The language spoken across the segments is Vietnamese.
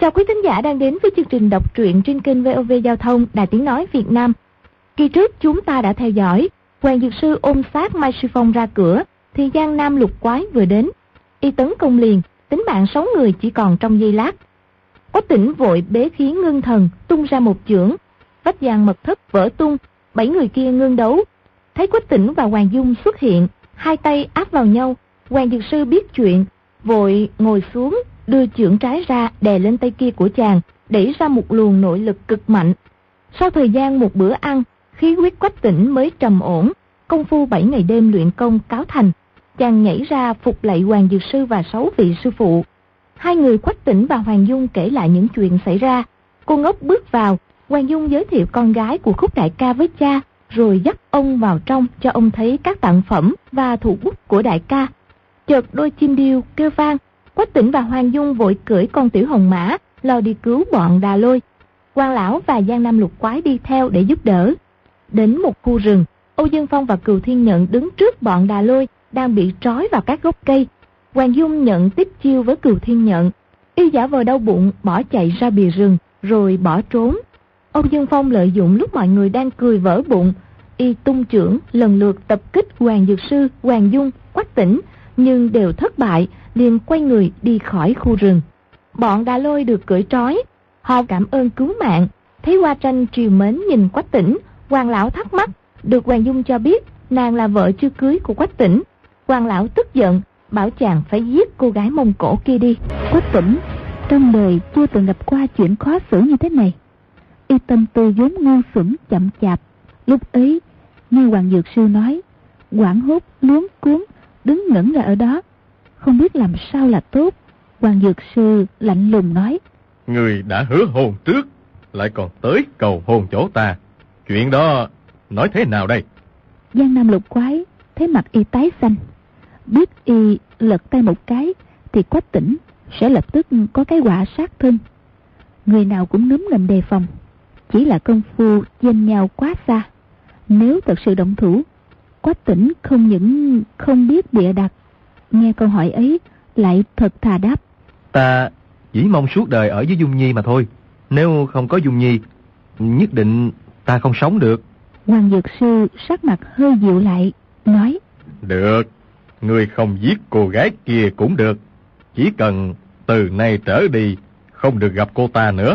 Chào quý thính giả đang đến với chương trình đọc truyện trên kênh VOV Giao thông Đài Tiếng Nói Việt Nam. Kỳ trước chúng ta đã theo dõi Hoàng Dược Sư ôm xác Mai Sư Phong ra cửa thì Giang Nam Lục Quái vừa đến. Y tấn công liền, tính mạng 6 người chỉ còn trong giây lát. Quách Tĩnh vội bế khí ngưng thần tung ra một chưởng, vách giang mật thất vỡ tung, 7 người kia ngưng đấu. Thấy Quách Tĩnh và Hoàng Dung xuất hiện, hai tay áp vào nhau, Hoàng Dược Sư biết chuyện, vội ngồi xuống, đưa chưởng trái ra đè lên tay kia của chàng, đẩy ra một luồng nội lực cực mạnh. Sau thời gian một bữa ăn, khí huyết Quách Tĩnh mới trầm ổn, công phu 7 ngày đêm luyện công cáo thành. Chàng nhảy ra phục lạy Hoàng Dược Sư và 6 vị sư phụ. Hai người Quách Tĩnh và Hoàng Dung kể lại những chuyện xảy ra. Cô ngốc bước vào, Hoàng Dung giới thiệu con gái của Khúc đại ca với cha, rồi dắt ông vào trong cho ông thấy các tặng phẩm và thủ bút của đại ca. Chợt đôi chim điêu kêu vang, Quách Tĩnh và Hoàng Dung vội cưỡi con tiểu hồng mã lo đi cứu bọn Đà Lôi. Quan lão và Giang Nam Lục Quái đi theo để giúp đỡ. Đến một khu rừng, Âu Dương Phong và Cừu Thiên Nhận đứng trước bọn Đà Lôi đang bị trói vào các gốc cây. Hoàng Dung nhận tiếp chiêu với Cừu Thiên Nhận, y giả vờ đau bụng bỏ chạy ra bìa rừng rồi bỏ trốn. Âu Dương Phong lợi dụng lúc mọi người đang cười vỡ bụng, y tung chưởng lần lượt tập kích Hoàng Dược Sư, Hoàng Dung, Quách Tĩnh nhưng đều thất bại, liền quay người đi khỏi khu rừng. Bọn Đà Lôi được cưỡi trói, họ cảm ơn cứu mạng. Thấy Hoa Tranh trìu mến nhìn Quách Tĩnh, Hoàng lão thắc mắc, được Hoàng Dung cho biết nàng là vợ chưa cưới của Quách Tĩnh. Hoàng lão tức giận, bảo chàng phải giết cô gái Mông Cổ kia đi. Quách Tĩnh trong đời chưa từng gặp qua chuyện khó xử như thế này. Y tâm tư vốn ngu xuẩn chậm chạp, lúc ấy nghe Hoàng Dược Sư nói, hoảng hốt luống cuống đứng ngẩn ra ở đó, không biết làm sao là tốt. Hoàng Dược Sư lạnh lùng nói, người đã hứa hôn trước, lại còn tới cầu hôn chỗ ta, chuyện đó nói thế nào đây? Giang Nam Lục Quái thấy mặt y tái xanh, biết y lật tay một cái thì Quách Tĩnh sẽ lập tức có cái quả sát thân. Người nào cũng núm nịm đề phòng, chỉ là công phu chênh nhau quá xa. Nếu thật sự động thủ, Quách Tĩnh không những không biết bịa đặt, nghe câu hỏi ấy lại thật thà đáp, ta chỉ mong suốt đời ở với Dung Nhi mà thôi. Nếu không có Dung Nhi, nhất định ta không sống được. Hoàng Dược Sư sắc mặt hơi dịu lại, nói, được, ngươi không giết cô gái kia cũng được, chỉ cần từ nay trở đi không được gặp cô ta nữa.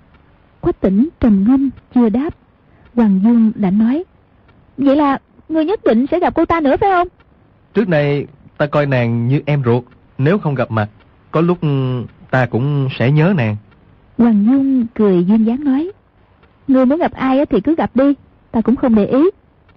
Quách Tĩnh trầm ngâm chưa đáp. Hoàng Dung đã nói, vậy là ngươi nhất định sẽ gặp cô ta nữa phải không? Trước này ta coi nàng như em ruột, nếu không gặp mặt, có lúc ta cũng sẽ nhớ nàng. Hoàng Dung cười duyên dáng nói, ngươi muốn gặp ai thì cứ gặp đi, ta cũng không để ý.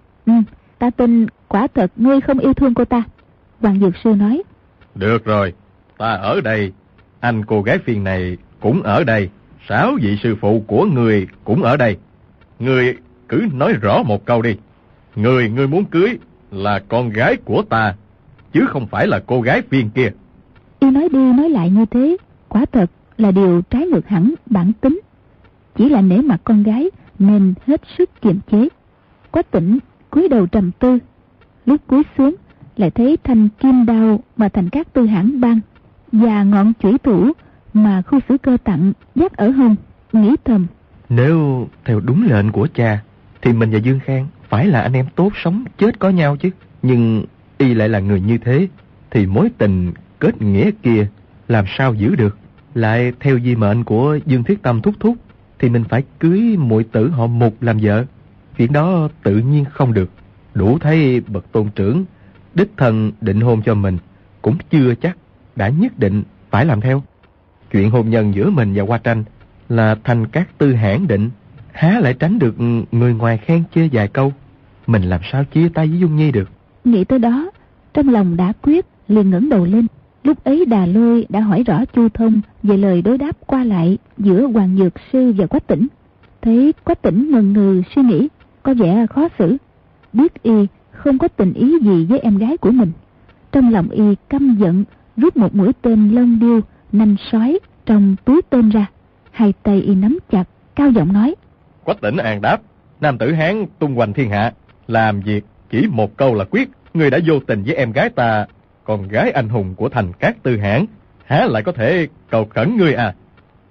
Ta tin quả thật ngươi không yêu thương cô ta. Hoàng Dược Sư nói, được rồi, ta ở đây, anh cô gái phiền này cũng ở đây, 6 vị sư phụ của người cũng ở đây. Ngươi cứ nói rõ một câu đi, người ngươi muốn cưới là con gái của ta, chứ không phải là cô gái phiền kia. Y nói đi nói lại như thế, quả thật là điều trái ngược hẳn bản tính. Chỉ là nể mặt con gái nên hết sức kiềm chế. Quách Tĩnh cúi đầu trầm tư, lúc cúi xuống lại thấy thanh kim đao mà Thành Cát Tư Hãn ban và ngọn chủy thủ mà Khu Sử Cơ tặng dắt ở hông, nghĩ thầm, nếu theo đúng lệnh của cha thì mình và Dương Khang phải là anh em tốt sống chết có nhau chứ. Nhưng y lại là người như thế, thì mối tình kết nghĩa kia làm sao giữ được. Lại theo di mệnh của Dương Thiết Tâm thúc thúc thì mình phải cưới muội tử họ Mục làm vợ. Chuyện đó tự nhiên không được. Đủ thấy bậc tôn trưởng đích thân định hôn cho mình cũng chưa chắc đã nhất định phải làm theo. Chuyện hôn nhân giữa mình và Hoa Tranh là Thành Cát Tư Hãn định, há lại tránh được người ngoài khen chê vài câu. Mình làm sao chia tay với Dung Nhi được. Nghĩ tới đó, trong lòng đã quyết, liền ngẩng đầu lên. Lúc ấy Đà Lôi đã hỏi rõ Chu Thông về lời đối đáp qua lại giữa Hoàng Dược Sư và Quách Tĩnh. Thấy Quách Tĩnh ngần ngừ suy nghĩ, có vẻ khó xử. Biết y không có tình ý gì với em gái của mình, trong lòng y căm giận, rút một mũi tên lông điêu nanh sói trong túi tên ra, hai tay y nắm chặt, cao giọng nói, Quách Tĩnh an đáp, nam tử Hán tung hoành thiên hạ, làm việc chỉ một câu là quyết. Ngươi đã vô tình với em gái ta, con gái anh hùng của Thành Cát Tư Hãn, há lại có thể cầu khẩn ngươi à?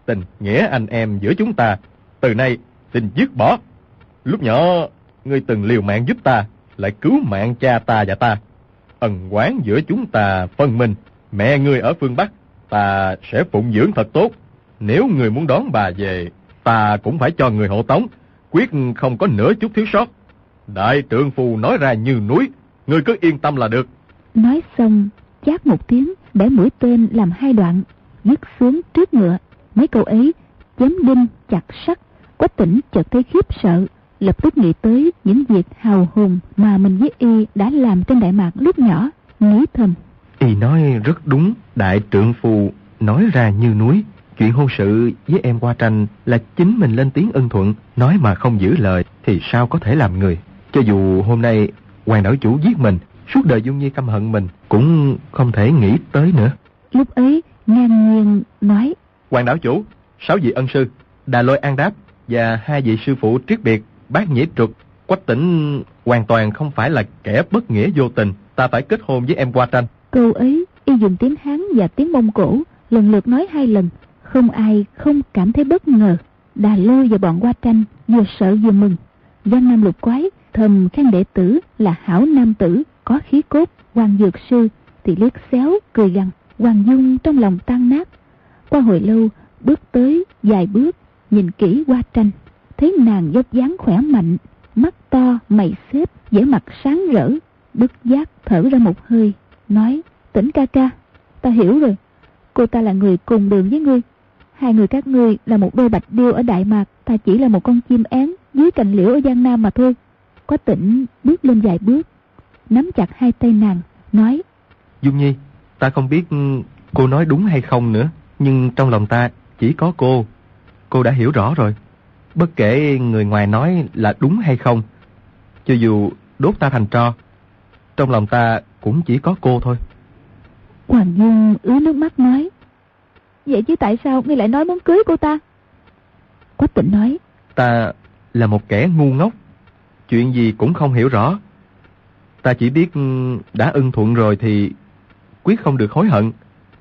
tình nghĩa anh em giữa chúng ta, từ nay xin dứt bỏ. Lúc nhỏ, ngươi từng liều mạng giúp ta, lại cứu mạng cha ta và ta. Ân oán giữa chúng ta phân minh. Mẹ ngươi ở phương Bắc, ta sẽ phụng dưỡng thật tốt. Nếu ngươi muốn đón bà về, ta cũng phải cho người hộ tống, quyết không có nửa chút thiếu sót. Đại trượng phu nói ra như núi, ngươi cứ yên tâm là được. Nói xong, chát một tiếng, bẻ mũi tên làm 2 đoạn, dứt xuống trước ngựa. Mấy câu ấy chém đinh chặt sắt. Quách Tĩnh chợt thấy khiếp sợ, lập tức nghĩ tới những việc hào hùng mà mình với y đã làm trên Đại Mạc lúc nhỏ, nghĩ thầm: Y nói rất đúng, đại trượng phu nói ra như núi. Chuyện hôn sự với em Hoa Tranh là chính mình lên tiếng ưng thuận, nói mà không giữ lời thì sao có thể làm người. Cho dù hôm nay Hoàng đảo chủ giết mình, suốt đời Dung Nhi căm hận mình, cũng không thể nghĩ tới nữa. Lúc ấy ngang nhiên nói: Hoàng đảo chủ, 6 vị ân sư Đà Lôi An Đáp và 2 vị sư phụ Triết Biệt, Bát Nhĩ Trục, Quách Tĩnh hoàn toàn không phải là kẻ bất nghĩa vô tình. Ta phải kết hôn với em Hoa Tranh. Câu ấy y dùng tiếng Hán và tiếng Mông Cổ lần lượt nói 2 lần, không ai không cảm thấy bất ngờ. Đà Lôi và bọn Hoa Tranh vừa sợ vừa mừng. Giang Nam Lục Quái thầm khen đệ tử là hảo nam tử, có khí cốt. Hoàng Dược Sư thì liếc xéo cười gằn. Hoàng Dung trong lòng tan nát. Qua hồi lâu bước tới vài bước, nhìn kỹ Hoa Tranh, thấy nàng vóc dáng khỏe mạnh, mắt to mày xếp, vẻ mặt sáng rỡ, bất giác thở ra một hơi, nói: Tĩnh ca ca, ta hiểu rồi, cô ta là người cùng đường với ngươi. 2 người các ngươi là một đôi bạch điêu ở Đại Mạc, ta chỉ là một con chim én dưới cành liễu ở Giang Nam mà thôi. Quách Tĩnh bước lên vài bước, nắm chặt 2 tay nàng, nói: Dung Nhi, ta không biết cô nói đúng hay không nữa, nhưng trong lòng ta chỉ có cô. Cô đã hiểu rõ rồi. Bất kể người ngoài nói là đúng hay không, cho dù đốt ta thành tro, trong lòng ta cũng chỉ có cô thôi. Hoàng Dung ứa nước mắt nói: Vậy chứ tại sao ngươi lại nói muốn cưới cô ta? Quách Tĩnh nói: Ta là một kẻ ngu ngốc, chuyện gì cũng không hiểu rõ. Ta chỉ biết đã ưng thuận rồi thì quyết không được hối hận.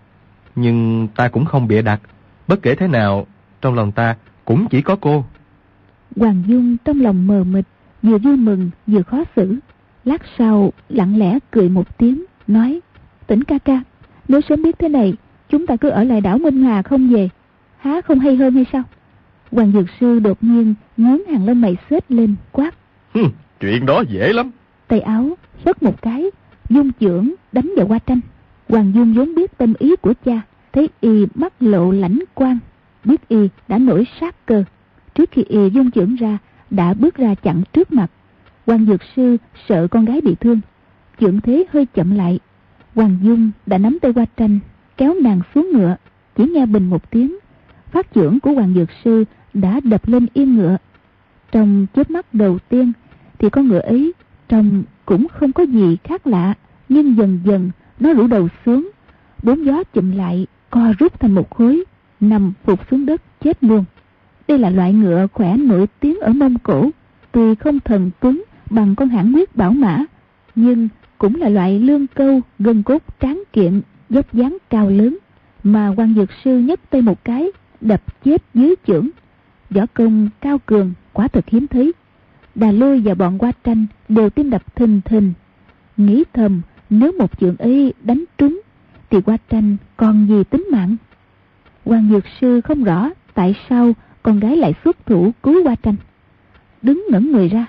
Nhưng ta cũng không bịa đặt, bất kể thế nào, trong lòng ta cũng chỉ có cô. Hoàng Dung trong lòng mờ mịt, vừa vui mừng vừa khó xử. Lát sau lặng lẽ cười một tiếng, nói: Tĩnh ca ca, nếu sớm biết thế này, chúng ta cứ ở lại đảo Minh Hà không về, há không hay hơn hay sao? Hoàng Dược Sư đột nhiên nhướng hàng lông mày xếch lên, quát: Chuyện đó dễ lắm. Tay áo phất một cái, dung chưởng đánh vào Hoa Tranh. Hoàng Dung vốn biết tâm ý của cha, thấy y mắt lộ lãnh quang, biết y đã nổi sát cơ. Trước khi y dung chưởng ra, đã bước ra chặn trước mặt. Hoàng Dược Sư sợ con gái bị thương, chưởng thế hơi chậm lại. Hoàng Dung đã nắm tay Hoa Tranh, kéo nàng xuống ngựa. Chỉ nghe bình một tiếng, phát chưởng của Hoàng Dược Sư đã đập lên yên ngựa. Trong chớp mắt đầu tiên thì con ngựa ấy trông cũng không có gì khác lạ, nhưng dần dần nó rũ đầu xuống, 4 gió chụm lại, co rút thành một khối, nằm phục xuống đất chết luôn. Đây là loại ngựa khỏe nổi tiếng ở Mông Cổ, tuy không thần tuấn bằng con Hãn Huyết Bảo Mã, nhưng cũng là loại lương câu, gân cốt tráng kiện, dốc dáng cao lớn, mà Hoàng Dược Sư nhấc tay một cái đập chết dưới chưởng. Võ công cao cường quả thực hiếm thấy. Đà Lôi và bọn Hoa Tranh đều tim đập thình thình, nghĩ thầm nếu một chưởng ấy đánh trúng thì Hoa Tranh còn gì tính mạng. Hoàng Dược Sư không rõ tại sao con gái lại xuất thủ cứu Hoa Tranh, đứng ngẩn người ra.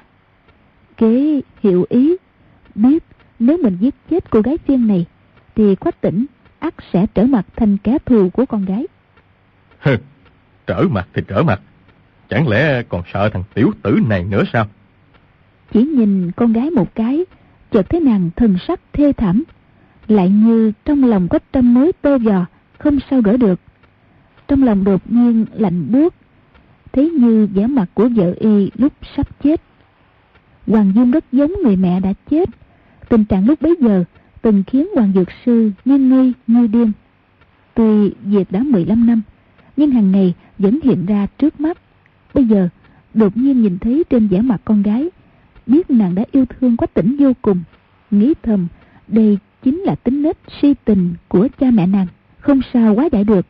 Kế hiểu ý, biết nếu mình giết chết cô gái phiên này thì Quách Tĩnh ắt sẽ trở mặt thành kẻ thù của con gái. Trở mặt thì trở mặt, chẳng lẽ còn sợ thằng tiểu tử này nữa sao? Chỉ nhìn con gái một cái, chợt thấy nàng thần sắc thê thảm, lại như trong lòng có trăm mối tơ vò, không sao đỡ được. Trong lòng đột nhiên lạnh buốt, thấy như vẻ mặt của vợ y lúc sắp chết. Hoàng Dung rất giống người mẹ đã chết. Tình trạng lúc bấy giờ từng khiến Hoàng Dược Sư như ngây như điên. Tuy việc đã 15 năm, nhưng hàng ngày vẫn hiện ra trước mắt. Bây giờ đột nhiên nhìn thấy trên vẻ mặt con gái, biết nàng đã yêu thương Quách Tĩnh vô cùng, nghĩ thầm đây chính là tính nết si tình của cha mẹ nàng, không sao hóa giải được.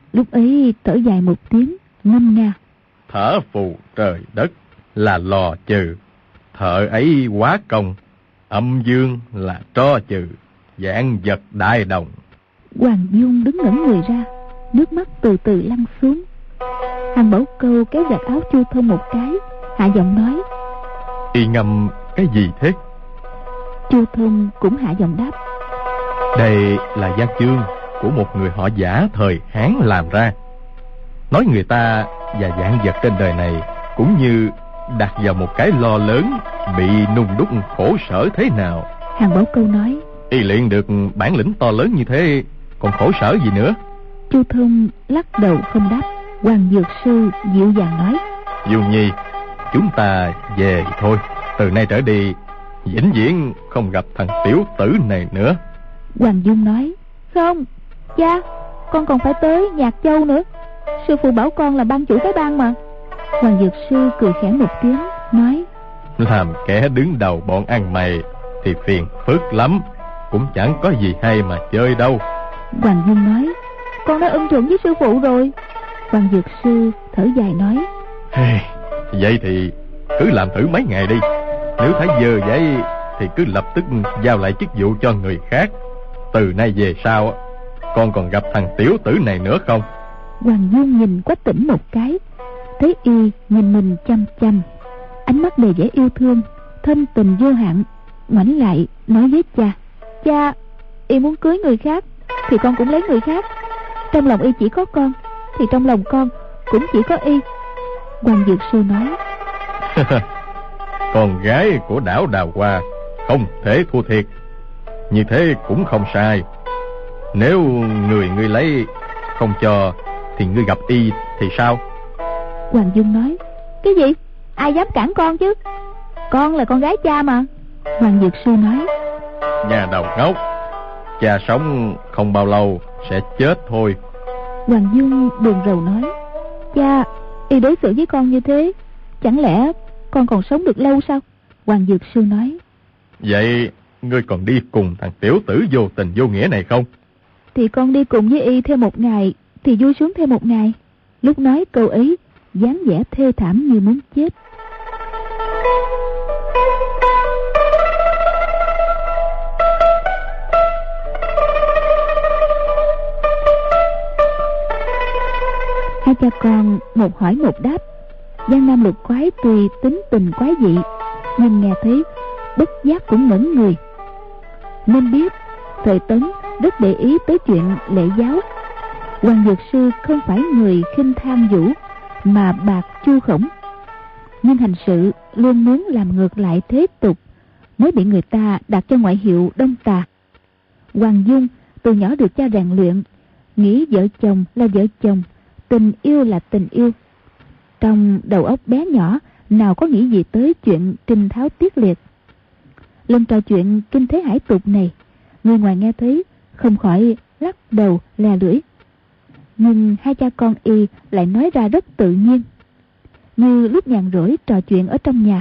Lúc ấy thở dài một tiếng, ngâm nga. Thở phù trời đất là lò trừ, thợ ấy quá công, âm dương là tro trừ, vạn vật đại đồng. Hoàng Dung đứng ngẩn người ra, nước mắt từ từ lăn xuống. Hàng Bảo Câu kéo giặt áo Chu Thông một cái, hạ giọng nói: Y ngâm cái gì thế? Chu Thông cũng hạ giọng đáp: Đây là văn chương của một người họ Giả thời Hán làm ra, nói người ta và vạn vật trên đời này cũng như đặt vào một cái lo lớn, bị nung đúc khổ sở thế nào. Hàng Bảo Câu nói: Y luyện được bản lĩnh to lớn như thế, còn khổ sở gì nữa? Chu Thông lắc đầu không đáp. Hoàng Dược Sư dịu dàng nói: Dung Nhi, chúng ta về thôi. Từ nay trở đi, vĩnh viễn không gặp thằng tiểu tử này nữa. Hoàng Dung nói: Không, cha, con còn phải tới Nhạc Châu nữa. Sư phụ bảo con là ban chủ phái ban mà. Hoàng Dược Sư cười khẽ một tiếng, nói: Làm kẻ đứng đầu bọn ăn mày thì phiền phức lắm, cũng chẳng có gì hay mà chơi đâu. Hoàng Dung nói: Con đã ưng thuận với sư phụ rồi. Hoàng Dược Sư thở dài nói: Vậy thì cứ làm thử mấy ngày đi. Nếu thấy dơ vậy thì cứ lập tức giao lại chức vụ cho người khác. Từ nay về sau, con còn gặp thằng tiểu tử này nữa không? Hoàng Dung nhìn Quách Tỉnh một cái, thấy y nhìn mình chăm chăm, ánh mắt đầy vẻ yêu thương, thâm tình vô hạn, ngoảnh lại nói với cha: Cha, y muốn cưới người khác thì con cũng lấy người khác. Trong lòng y chỉ có con, thì trong lòng con cũng chỉ có y. Hoàng Dược Sư nói: Con gái của đảo Đào Hoa không thể thua thiệt. Như thế cũng không sai. Nếu ngươi lấy không cho thì ngươi gặp y thì sao? Hoàng Dung nói: Cái gì? Ai dám cản con chứ? Con là con gái cha mà. Hoàng Dược Sư nói: Nhà đầu ngốc, cha sống không bao lâu sẽ chết thôi. Hoàng Dung buồn rầu nói: Cha, y đối xử với con như thế, chẳng lẽ con còn sống được lâu sao? Hoàng Dược Sư nói: Vậy ngươi còn đi cùng thằng tiểu tử vô tình vô nghĩa này không? Thì con đi cùng với y thêm một ngày thì vui sướng thêm một ngày. Lúc nói câu ấy, dáng vẻ thê thảm như muốn chết. Hai cha con một hỏi một đáp. Giang Nam Lục Quái tuy tính tình quái dị, nhưng nghe thấy bất giác cũng ngẩn người. Nên biết thời Tấn rất để ý tới chuyện lễ giáo. Hoàng Dược Sư không phải người khinh tham vũ mà bạc chu khổng, nhưng hành sự luôn muốn làm ngược lại thế tục, mới bị người ta đặt cho ngoại hiệu Đông Tà. Hoàng Dung từ nhỏ được cha rèn luyện, nghĩ vợ chồng là vợ chồng, tình yêu là tình yêu. Trong đầu óc bé nhỏ nào có nghĩ gì tới chuyện trinh tháo tiết liệt. Lần trò chuyện kinh thế hải tục này, người ngoài nghe thấy không khỏi lắc đầu lè lưỡi, nhưng hai cha con y lại nói ra rất tự nhiên, như lúc nhàn rỗi trò chuyện ở trong nhà.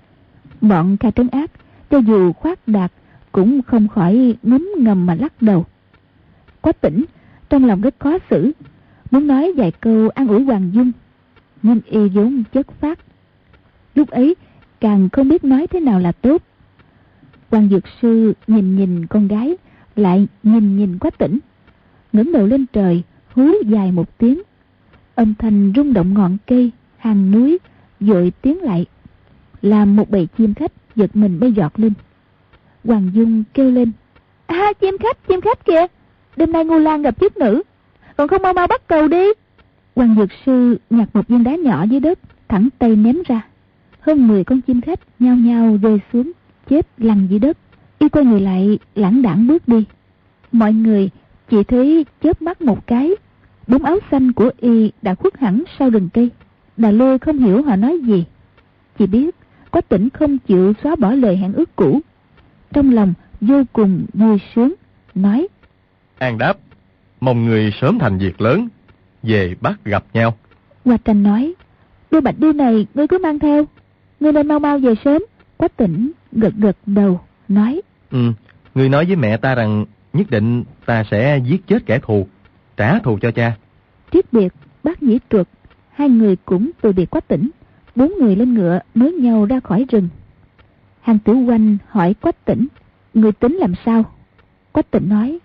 Bọn Kha Trấn Ác cho dù khoác đạt cũng không khỏi ngấm ngầm mà lắc đầu. Quách Tỉnh trong lòng rất khó xử, muốn nói vài câu an ủi Hoàng Dung, nhưng y vốn chất phác, lúc ấy càng không biết nói thế nào là tốt. Hoàng Dược Sư nhìn con gái, lại nhìn Quách Tỉnh, ngẩng đầu lên trời hú dài một tiếng, âm thanh rung động ngọn cây, hàng núi vội tiến lại, làm một bầy chim khách giật mình bay giọt lên. Hoàng Dung kêu lên: chim khách kìa, đêm nay Ngô Lan gặp chức nữ, còn không mau bắt cầu đi. Hoàng Dược Sư nhặt một viên đá nhỏ dưới đất, thẳng tay ném ra. Hơn 10 con chim khách nhao nhao rơi xuống, chết lăn dưới đất. Y quay người lại lãng đãng bước đi. Mọi người chỉ thấy chớp mắt một cái, bóng áo xanh của y đã khuất hẳn sau rừng cây. Đà Lôi không hiểu họ nói gì, chỉ biết Quách Tỉnh không chịu xóa bỏ lời hẹn ước cũ. Trong lòng vô cùng vui sướng, nói: An đáp, mong người sớm thành việc lớn, về bắt gặp nhau. Hoa Tranh nói: Đôi bạch điêu này ngươi cứ mang theo, ngươi nên mau về sớm. Quách Tỉnh gật đầu nói: Ngươi nói với mẹ ta rằng nhất định ta sẽ giết chết kẻ thù, trả thù cho cha. Triết Biệt, Bác Nhĩ Truật, hai người cũng từ biệt Quách Tỉnh. 4 người lên ngựa nối nhau ra khỏi rừng. Hàng Tiểu Oanh hỏi Quách Tỉnh: người tính làm sao? Quách Tỉnh nói: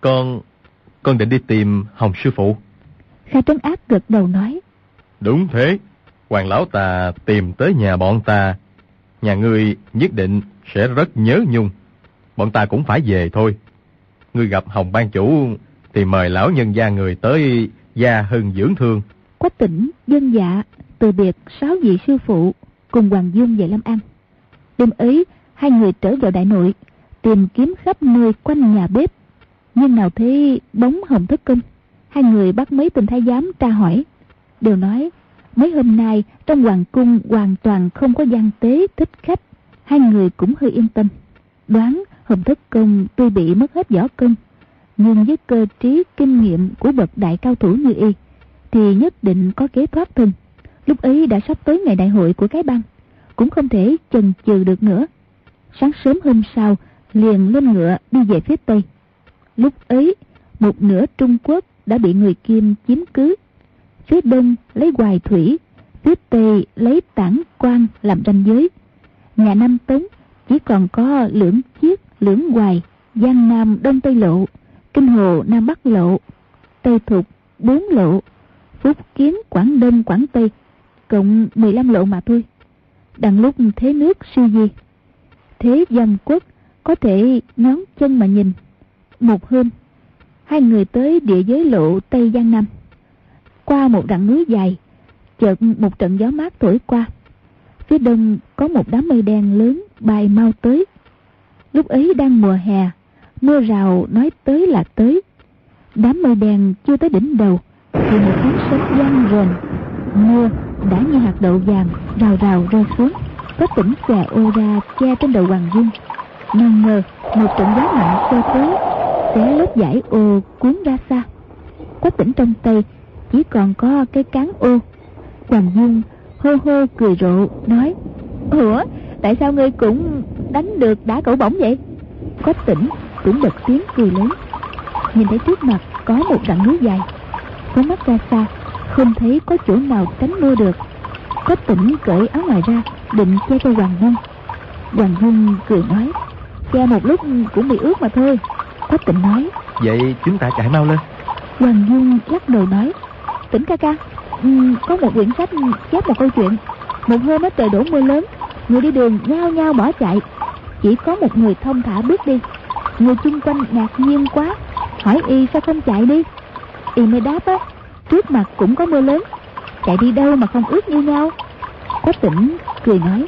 Con định đi tìm Hồng sư phụ. Kha Trấn Ác gật đầu nói: Đúng thế, Hoàng lão ta tìm tới nhà bọn ta, nhà ngươi nhất định sẽ rất nhớ nhung. Bọn ta cũng phải về thôi. Ngươi gặp Hồng ban chủ thì mời lão nhân gia người tới gia hưng dưỡng thương. Quách Tỉnh dân dạ từ biệt 6 vị sư phụ cùng Hoàng Dung về Lâm An. Đêm ấy, hai người trở vào đại nội, tìm kiếm khắp nơi quanh nhà bếp, nhưng nào thấy bóng Hồng Thất Công. Hai người bắt mấy tên thái giám tra hỏi, đều nói mấy hôm nay trong hoàng cung hoàn toàn không có gian tế thích khách. Hai người cũng hơi yên tâm, đoán Hồng Thất Công tuy bị mất hết võ công, nhưng với cơ trí kinh nghiệm của bậc đại cao thủ như y thì nhất định có kế thoát thân. Lúc ấy đã sắp tới ngày đại hội của cái bang, cũng không thể chần chừ được nữa. Sáng sớm hôm sau liền lên ngựa đi về phía tây. Lúc ấy một nửa Trung Quốc đã bị người Kim chiếm cứ. Phía đông lấy Hoài Thủy, phía tây lấy Tản Quan làm ranh giới. Nhà Nam Tống chỉ còn có Lưỡng Chiết, Lưỡng Hoài, Giang Nam Đông Tây Lộ, Kinh Hồ Nam Bắc Lộ, Tây Thục 4 lộ, Phúc Kiến Quảng Đông Quảng Tây, cộng 15 lộ mà thôi. Đằng lúc thế nước suy di, thế Giang Quốc có thể nhón chân mà nhìn. Một hôm, hai người tới địa giới lộ Tây Giang Nam. Qua một rặng núi dài, chợt một trận gió mát thổi qua. Phía đông có một đám mây đen lớn bay mau tới. Lúc ấy đang mùa hè, mưa rào nói tới là tới. Đám mây đen chưa tới đỉnh đầu thì một tiếng sấm vang rền. Mưa đã như hạt đậu vàng rào rào rơi xuống. Có tỉnh xòe ô ra che trên đầu Hoàng Dung. Nào ngờ một trận gió mạnh cho tới, xé lớp vải ô cuốn ra xa. Quách Tỉnh trong tay chỉ còn có cái cán ô. Hoàng Dung hô hô cười rộ nói: ủa, tại sao ngươi cũng đánh được đá cẩu bổng vậy? Quách Tỉnh cũng bật tiếng cười lớn. Nhìn thấy trước mặt có một rặng núi dài, có mắt ra xa không thấy có chỗ nào tránh mưa được. Quách Tỉnh cởi áo ngoài ra định che cho Hoàng Dung. Hoàng Dung cười nói: che một lúc cũng bị ướt mà thôi. Quách Tỉnh nói: vậy chúng ta chạy mau lên. Hoàng Dung lắc đầu nói: Tỉnh ca ca, có một quyển sách chép một câu chuyện. Một hôm á trời đổ mưa lớn, người đi đường nhao nhao bỏ chạy, chỉ có một người thông thả bước đi. Người chung quanh ngạc nhiên quá, hỏi y sao không chạy đi. Y mới đáp á, trước mặt cũng có mưa lớn, chạy đi đâu mà không ướt như nhau. Quách Tỉnh cười nói: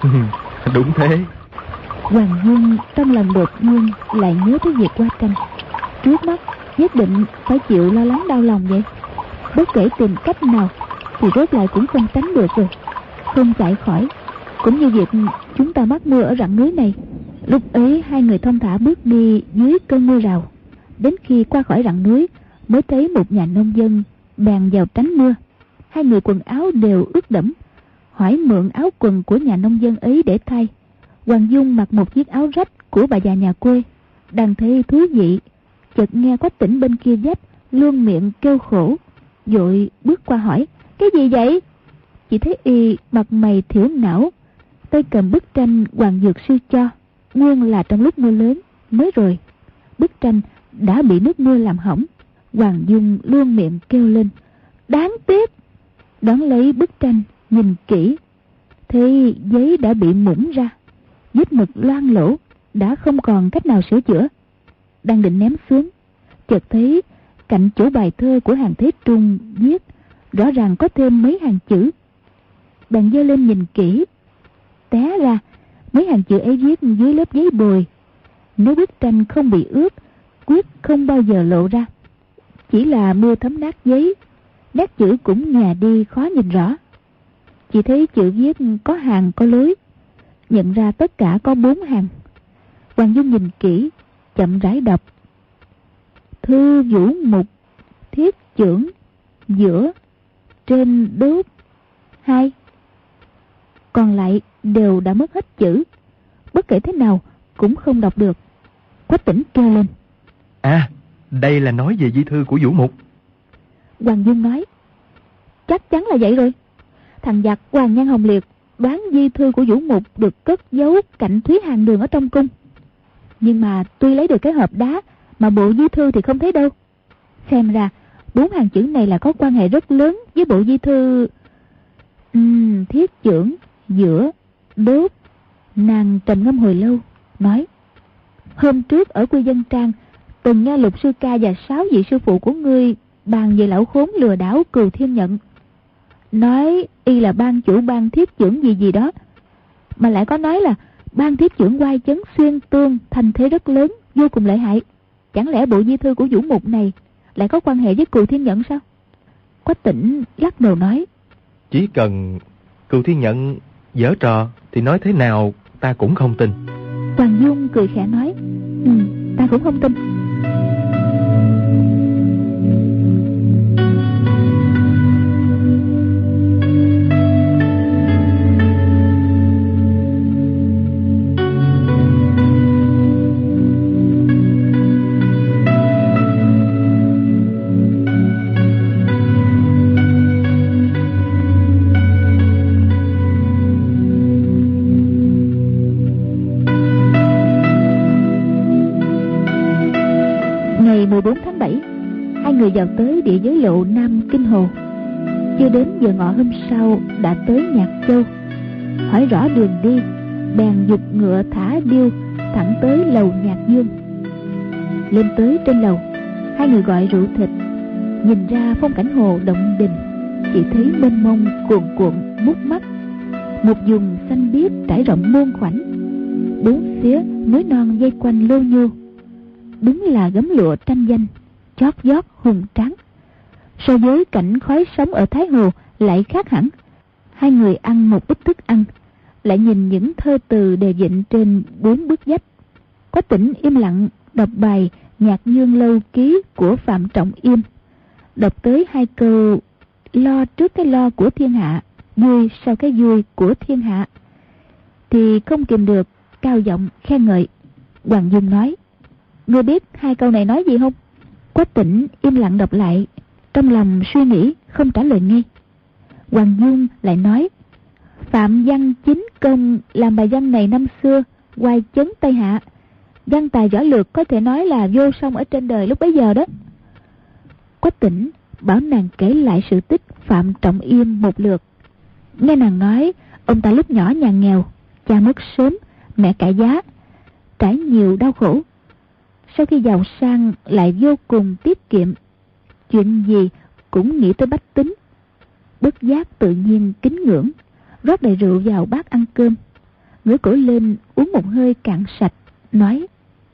Đúng thế. Hoàng Dung trong lòng đột nhiên lại nhớ tới việc Hoa Tranh. Trước mắt nhất định phải chịu lo lắng đau lòng vậy. Bất kể tìm cách nào thì rốt lại cũng không tránh được rồi, không chạy khỏi. Cũng như việc chúng ta mắc mưa ở rặng núi này. Lúc ấy hai người thong thả bước đi dưới cơn mưa rào. Đến khi qua khỏi rặng núi mới thấy một nhà nông dân bèn vào tránh mưa. Hai người quần áo đều ướt đẫm, hỏi mượn áo quần của nhà nông dân ấy để thay. Hoàng Dung mặc một chiếc áo rách của bà già nhà quê, đang thấy thú vị. Chợt nghe Quách Tỉnh bên kia vách luôn miệng kêu khổ, vội bước qua hỏi: cái gì vậy? Chỉ thấy y mặt mày thiểu não, tay cầm bức tranh Hoàng Dược Sư cho, nguyên là trong lúc mưa lớn mới rồi. Bức tranh đã bị nước mưa làm hỏng. Hoàng Dung luôn miệng kêu lên: đáng tiếc. Đón lấy bức tranh nhìn kỹ, thì giấy đã bị mũng ra, vết mực loang lỗ, đã không còn cách nào sửa chữa. Đang định ném xuống, chợt thấy cạnh chỗ bài thơ của Hàn Thế Trung viết rõ ràng có thêm mấy hàng chữ. Bèn giơ lên nhìn kỹ, té ra mấy hàng chữ ấy viết dưới lớp giấy bồi. Nếu bức tranh không bị ướt, quyết không bao giờ lộ ra. Chỉ là mưa thấm nát giấy, nét chữ cũng nhòe đi khó nhìn rõ. Chỉ thấy chữ viết có hàng có lối, nhận ra tất cả có 4 hàng. Hoàng Dung nhìn kỹ, chậm rãi đọc: thư vũ mục, thiết chưởng, giữa, trên đốt, 2. Còn lại đều đã mất hết chữ, bất kể thế nào cũng không đọc được. Quách Tỉnh kêu lên: À, đây là nói về di thư của Vũ Mục. Hoàng Dung nói: chắc chắn là vậy rồi. Thằng giặc Hoàng Nhan Hồng Liệt đoán di thư của Vũ Mục được cất giấu cạnh Thúy Hàng Đường ở trong cung. Nhưng mà tuy lấy được cái hộp đá, mà bộ di thư thì không thấy đâu. Xem ra 4 hàng chữ này là có quan hệ rất lớn với bộ di thư. Thiết chưởng giữa đốt. Nàng trầm ngâm hồi lâu, nói: hôm trước ở Quy Dân Trang, từng nghe Lục sư ca và 6 vị sư phụ của ngươi bàn về lão khốn lừa đảo Cừu Thiên Nhận, nói y là ban chủ ban thiết chưởng gì gì đó, mà lại có nói là ban thiết chưởng oai chấn xuyên tương, thành thế rất lớn, vô cùng lợi hại. Chẳng lẽ bộ di thư của Vũ Mục này lại có quan hệ với Cừu Thiên Nhận sao? Quách Tĩnh lắc đầu nói: chỉ cần Cừu Thiên Nhận giở trò thì nói thế nào ta cũng không tin. Hoàng Dung cười khẽ nói: ta cũng không tin. Ngày 14 tháng 7, hai người vào tới địa giới lộ Nam Kinh Hồ. Chưa đến giờ ngọ hôm sau đã tới Nhạc Châu. Hỏi rõ đường đi, bèn giục ngựa thả điêu thẳng tới lầu Nhạc Dương. Lên tới trên lầu, hai người gọi rượu thịt. Nhìn ra phong cảnh hồ động đình, chỉ thấy mênh mông cuồn cuộn mút mắt. Một vùng xanh biếc trải rộng muôn khoảnh, bốn phía núi non vây quanh lô nhô. Đúng là gấm lụa tranh danh, chót vót hùng tráng. So với cảnh khói sóng ở Thái Hồ lại khác hẳn. Hai người ăn một ít thức ăn, lại nhìn những thơ từ đề vịnh trên 4 bức vách. Quách Tĩnh im lặng đọc bài Nhạc Dương Lâu Ký của Phạm Trọng Yêm. Đọc tới 2 câu: lo trước cái lo của thiên hạ, vui sau cái vui của thiên hạ, thì không kìm được cao giọng khen ngợi. Hoàng Dung nói: ngươi biết 2 câu này nói gì không? Quách Tĩnh im lặng đọc lại, trong lòng suy nghĩ không trả lời ngay. Hoàng Dung lại nói: Phạm Văn Chính Công làm bài văn này năm xưa oai chấn Tây Hạ, văn tài võ lược có thể nói là vô song ở trên đời lúc bấy giờ đó. Quách Tĩnh bảo nàng kể lại sự tích Phạm Trọng Yêm một lượt. Nghe nàng nói ông ta lúc nhỏ nhà nghèo, cha mất sớm, mẹ cãi giá, trải nhiều đau khổ. Sau khi giàu sang lại vô cùng tiết kiệm, chuyện gì cũng nghĩ tới bách tính. Bất giác tự nhiên kính ngưỡng, rót đầy rượu vào bát ăn cơm, ngửa cổ lên uống một hơi cạn sạch, nói: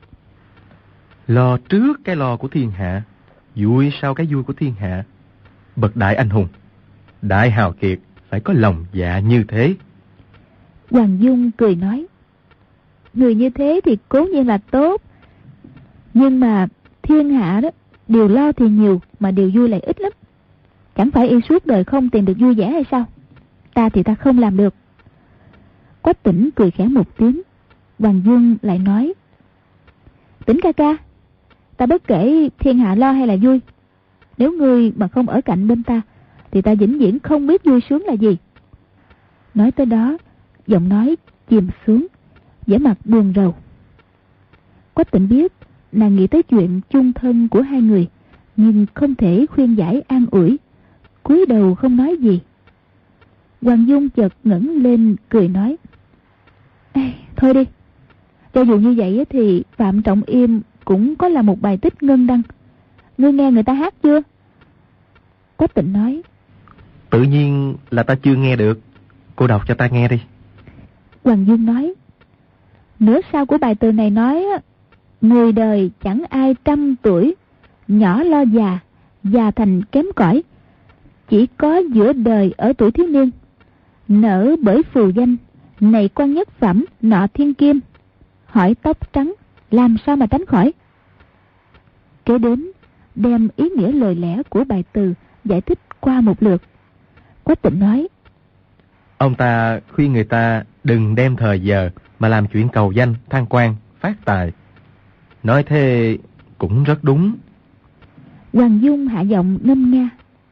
lo trước cái lo của thiên hạ, vui sau cái vui của thiên hạ. Bậc đại anh hùng, đại hào kiệt phải có lòng dạ như thế. Hoàng Dung cười nói: người như thế thì cố nhiên là tốt, nhưng mà thiên hạ đó, điều lo thì nhiều mà điều vui lại ít lắm. Chẳng phải y suốt đời không tìm được vui vẻ hay sao? Ta thì ta không làm được. Quách Tĩnh cười khẽ một tiếng. Hoàng Dung lại nói: Tĩnh ca ca, ta bất kể thiên hạ lo hay là vui, nếu ngươi mà không ở cạnh bên ta thì ta vĩnh viễn không biết vui sướng là gì. Nói tới đó, giọng nói chìm xuống, vẻ mặt buồn rầu. Quách Tĩnh biết nàng nghĩ tới chuyện chung thân của hai người, nhưng không thể khuyên giải an ủi, cúi đầu không nói gì. Hoàng Dung chợt ngẩng lên cười nói: thôi đi, cho dù như vậy thì Phạm Trọng Yêm cũng có là một bài tích ngân đăng. Ngươi nghe người ta hát chưa? Quách Tĩnh nói: Tự nhiên là ta chưa nghe được, cô đọc cho ta nghe đi. Hoàng Dung nói: nửa sau của bài từ này nói: người đời chẳng ai 100 tuổi, nhỏ lo già, già thành kém cỏi, chỉ có giữa đời ở tuổi thiếu niên, nở bởi phù danh, này quan nhất phẩm, nọ thiên kim, hỏi tóc trắng, làm sao mà tránh khỏi. Kế đến đem ý nghĩa lời lẽ của bài từ giải thích qua một lượt. Quách Tĩnh nói: ông ta khuyên người ta đừng đem thời giờ mà làm chuyện cầu danh, thăng quan, phát tài. Nói thế cũng rất đúng. Hoàng Dung hạ giọng ngâm nga: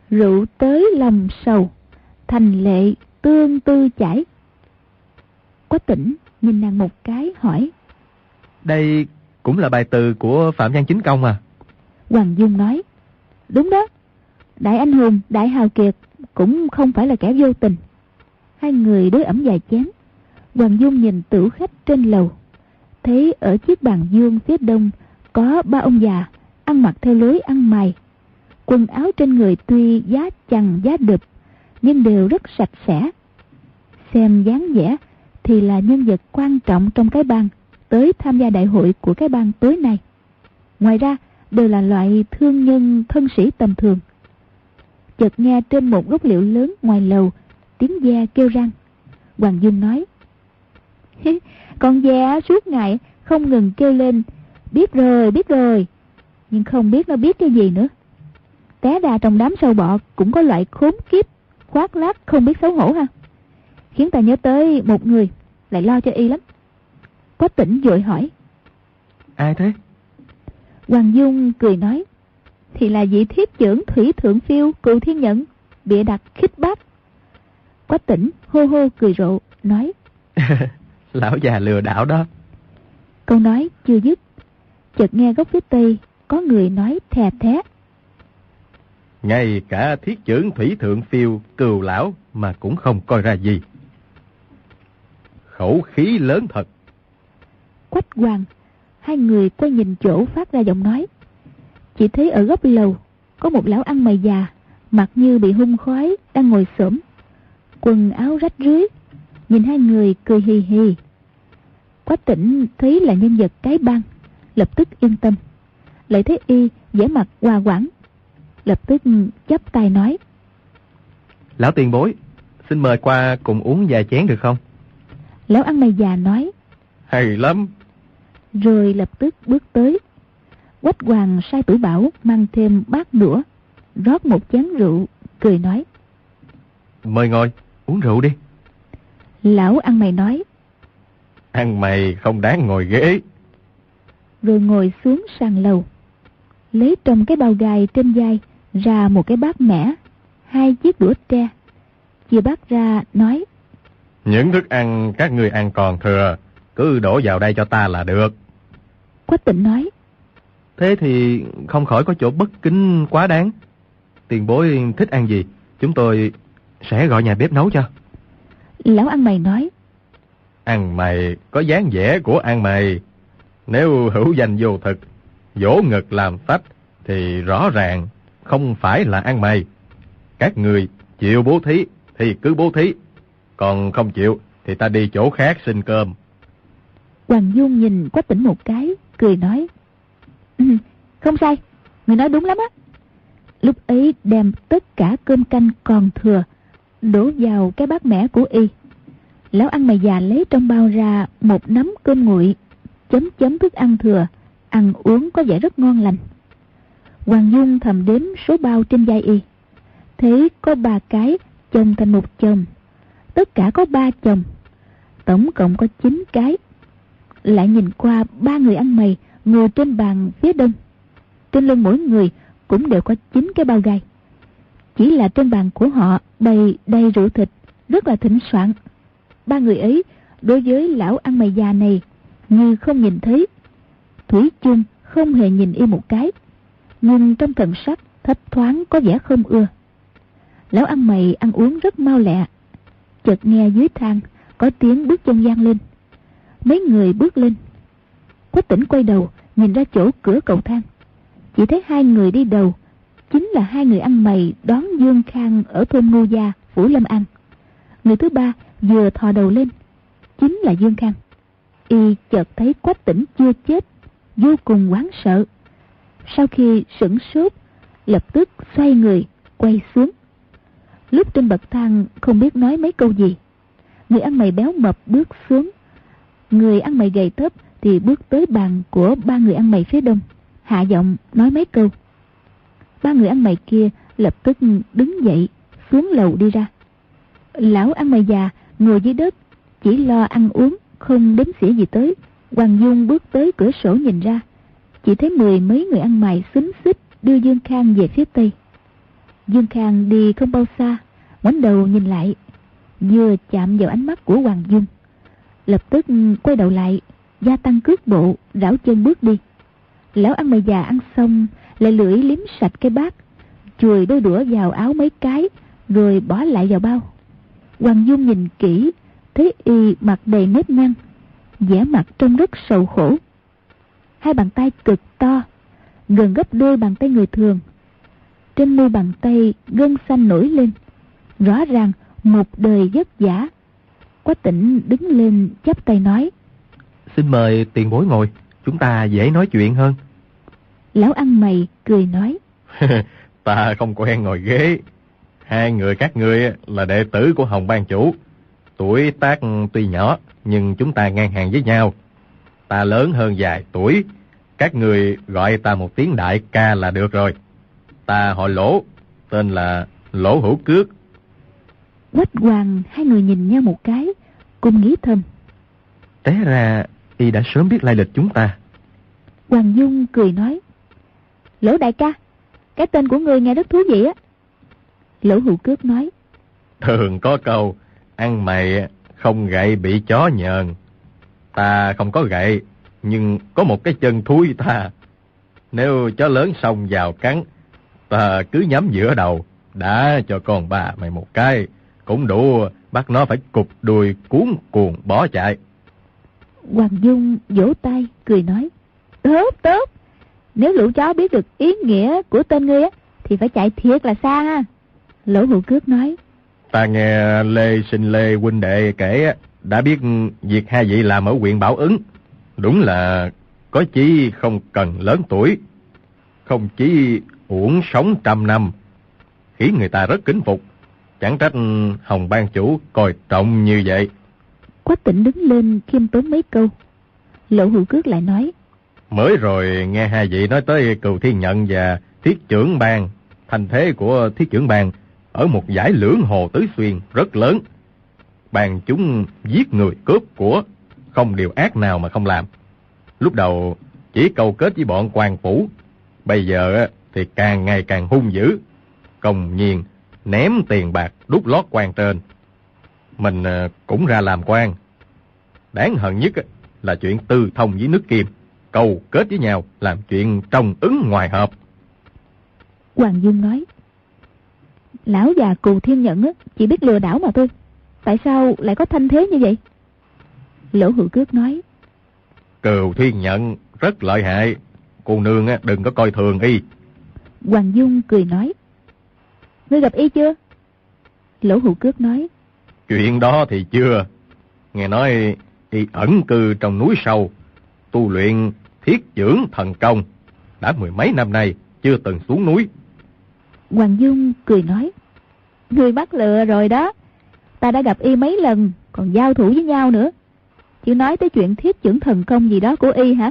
rượu tới lòng sầu, thành lệ tương tư chảy. Quách Tỉnh nhìn nàng một cái hỏi: Đây cũng là bài từ của Phạm Văn Chính Công à? Hoàng Dung nói: Đúng đó, đại anh hùng, đại hào kiệt cũng không phải là kẻ vô tình. Hai người đối ẩm vài chén. Hoàng Dung nhìn tửu khách trên lầu, thấy ở chiếc bàn vuông phía đông có ba ông già ăn mặc theo lối ăn mày. Quần áo trên người tuy giá chằng giá đụp nhưng đều rất sạch sẽ. Xem dáng vẻ thì là nhân vật quan trọng trong cái bang tới tham gia đại hội của cái bang tối nay. Ngoài ra đều là loại thương nhân thân sĩ tầm thường. Chợt nghe trên một gốc liễu lớn ngoài lầu tiếng ve kêu răng. Hoàng Dung nói: Con ve suốt ngày không ngừng kêu lên biết rồi, nhưng không biết nó biết cái gì nữa. Té ra trong đám sâu bọ cũng có loại khốn kiếp khoác lác không biết xấu hổ ha. Khiến ta nhớ tới một người lại lo cho y lắm. Quách Tỉnh vội hỏi: Ai thế? Hoàng Dung cười nói: Thì là vị thiếp trưởng Thủy Thượng Phiêu Cù Thiên Nhận bịa đặt khích bác. Quách Tỉnh hô hô cười rộ nói: Lão già lừa đảo đó. Câu nói chưa dứt, chợt nghe góc phía tây có người nói thè thé: Ngay cả thiết chưởng Thủy Thượng Phiêu Cừu lão mà cũng không coi ra gì. Khẩu khí lớn thật. Quách Hoàng. Hai người quay nhìn chỗ phát ra giọng nói. Chỉ thấy ở góc lầu có một lão ăn mày già, mặt như bị hun khói, đang ngồi xổm, quần áo rách rưới, nhìn hai người cười hì hì. Quách Tỉnh thấy là nhân vật cái bang, lập tức yên tâm. Lại thấy y vẻ mặt hòa quảng, lập tức chắp tay nói: Lão tiền bối, xin mời qua cùng uống vài chén được không? Lão ăn mày già nói: Hay lắm. Rồi lập tức bước tới. Quách Hoàng sai Tử Bảo mang thêm bát đũa, rót một chén rượu, cười nói: Mời ngồi, uống rượu đi. Lão ăn mày nói: Ăn mày không đáng ngồi ghế. Rồi ngồi xuống sàn lầu, lấy trong cái bao gai trên vai ra một cái bát mẻ, hai chiếc đũa tre, chia bát ra nói: Những thức ăn các ngươi ăn còn thừa, cứ đổ vào đây cho ta là được. Quách Tỉnh nói: Thế thì không khỏi có chỗ bất kính quá đáng. Tiền bối thích ăn gì, chúng tôi sẽ gọi nhà bếp nấu cho. Lão ăn mày nói: Ăn mày có dáng vẻ của ăn mày. Nếu hữu danh vô thực, vỗ ngực làm phách, thì rõ ràng không phải là ăn mày. Các người chịu bố thí thì cứ bố thí, còn không chịu thì ta đi chỗ khác xin cơm. Hoàng Dung nhìn Quách Tỉnh một cái, cười nói: Không sai, người nói đúng lắm á. Lúc ấy đem tất cả cơm canh còn thừa đổ vào cái bát mẻ của y. Lão ăn mày già lấy trong bao ra một nắm cơm nguội, chấm chấm thức ăn thừa, ăn uống có vẻ rất ngon lành. Hoàng Dung thầm đếm số bao trên vai y, thấy có 3 cái chồng thành một chồng, tất cả có 3 chồng, tổng cộng có 9 cái. Lại nhìn qua 3 người ăn mày ngồi trên bàn phía đông, trên lưng mỗi người cũng đều có 9 cái bao gai. Chỉ là trên bàn của họ bày đầy rượu thịt, rất là thịnh soạn. 3 người ấy đối với lão ăn mày già này như không nhìn thấy, thủy chung không hề nhìn y một cái, nhưng trong thần sắc thấp thoáng có vẻ không ưa. Lão ăn mày ăn uống rất mau lẹ. Chợt nghe dưới thang có tiếng bước chân vang lên. Mấy người bước lên. Quách Tỉnh quay đầu nhìn ra chỗ cửa cầu thang, chỉ thấy 2 người đi đầu chính là 2 người ăn mày đón Dương Khang ở thôn Ngô Gia, phủ Lâm An. Người thứ 3 vừa thò đầu lên chính là Dương Khang. Y chợt thấy Quách Tỉnh chưa chết, vô cùng hoảng sợ. Sau khi sửng sốt, lập tức xoay người quay xuống. Lúc trên bậc thang không biết nói mấy câu gì. Người ăn mày béo mập bước xuống, người ăn mày gầy thấp thì bước tới bàn của 3 người ăn mày phía đông, hạ giọng nói mấy câu. 3 người ăn mày kia lập tức đứng dậy xuống lầu đi ra. Lão ăn mày già ngồi dưới đất chỉ lo ăn uống, không đếm xỉa gì tới. Hoàng Dung bước tới cửa sổ nhìn ra, chỉ thấy 10 mấy người ăn mày xúm xít đưa Dương Khang về phía tây. Dương Khang đi không bao xa, ngoảnh đầu nhìn lại, vừa chạm vào ánh mắt của Hoàng Dung, lập tức quay đầu lại, gia tăng cước bộ, rảo chân bước đi. Lão ăn mày già ăn xong, lại lưỡi liếm sạch cái bát, chùi đôi đũa vào áo mấy cái, rồi bỏ lại vào bao. Hoàng Dung nhìn kỹ, thấy y mặt đầy nếp nhăn, vẻ mặt trông rất sầu khổ. Hai bàn tay cực to, gần gấp đôi bàn tay người thường. Trên mu bàn tay gân xanh nổi lên, rõ ràng một đời vất vả. Quách Tĩnh đứng lên chắp tay nói: Xin mời tiền bối ngồi, chúng ta dễ nói chuyện hơn. Lão ăn mày cười nói: Ta không quen ngồi ghế. Hai người các ngươi là đệ tử của Hồng Ban chủ. Tuổi tác tuy nhỏ, nhưng chúng ta ngang hàng với nhau. Ta lớn hơn vài tuổi, các người gọi ta một tiếng đại ca là được rồi. Ta họ Lỗ, tên là Lỗ Hữu Cước. Quách Hoàng hai người nhìn nhau một cái, cùng nghĩ thầm: Té ra y đã sớm biết lai lịch chúng ta. Hoàng Dung cười nói: Lỗ đại ca, cái tên của ngươi nghe rất thú vị á. Lỗ Hữu Cước nói: Thường có câu, ăn mày không gậy bị chó nhờn. Ta không có gậy, nhưng có một cái chân thúi ta. Nếu chó lớn xông vào cắn, ta cứ nhắm giữa đầu, đã cho con bà mày một cái, cũng đủ bắt nó phải cụp đuôi cuốn cuồng bỏ chạy. Hoàng Dung vỗ tay cười nói: Tốt tốt, nếu lũ chó biết được ý nghĩa của tên ngươi á, thì phải chạy thiệt là xa ha. Lỗ Hữu Cước nói: Ta nghe Lê Sinh Lê huynh đệ kể, đã biết việc hai vị làm ở huyện Bảo Ứng. Đúng là có chí không cần lớn tuổi, không chí uổng sống 100 năm, khiến người ta rất kính phục. Chẳng trách Hồng Ban chủ coi trọng như vậy. Quách Tĩnh đứng lên khiêm tốn mấy câu. Lỗ Hữu Cước lại nói: Mới rồi nghe hai vị nói tới Cừu Thiên Nhận và Thiết Chưởng Bang. Thành thế của Thiết Chưởng Bang ở một dải lưỡng hồ Tứ Xuyên rất lớn. Bang chúng giết người cướp của, không điều ác nào mà không làm. Lúc đầu chỉ câu kết với bọn quan phủ, bây giờ thì càng ngày càng hung dữ, công nhiên ném tiền bạc đút lót quan trên. Mình cũng ra làm quan. Đáng hận nhất là chuyện tư thông với nước Kim, câu kết với nhau làm chuyện trong ứng ngoài hợp. Hoàng Dung nói: Lão già Cừu Thiên Nhận á, chỉ biết lừa đảo mà thôi, tại sao lại có thanh thế như vậy? Lỗ Hữu Cước nói: Cừu Thiên Nhận rất lợi hại, cô nương đừng có coi thường y. Hoàng Dung cười nói: Ngươi gặp y chưa? Lỗ Hữu Cước nói: Chuyện đó thì chưa. Nghe nói y ẩn cư trong núi sâu, tu luyện thiết chưởng thần công, đã 10 mấy năm nay chưa từng xuống núi. Hoàng Dung cười nói: Ngươi bắt lừa rồi đó, ta đã gặp y mấy lần, còn giao thủ với nhau nữa. Chứ nói tới chuyện thiết chưởng thần công gì đó của y hả?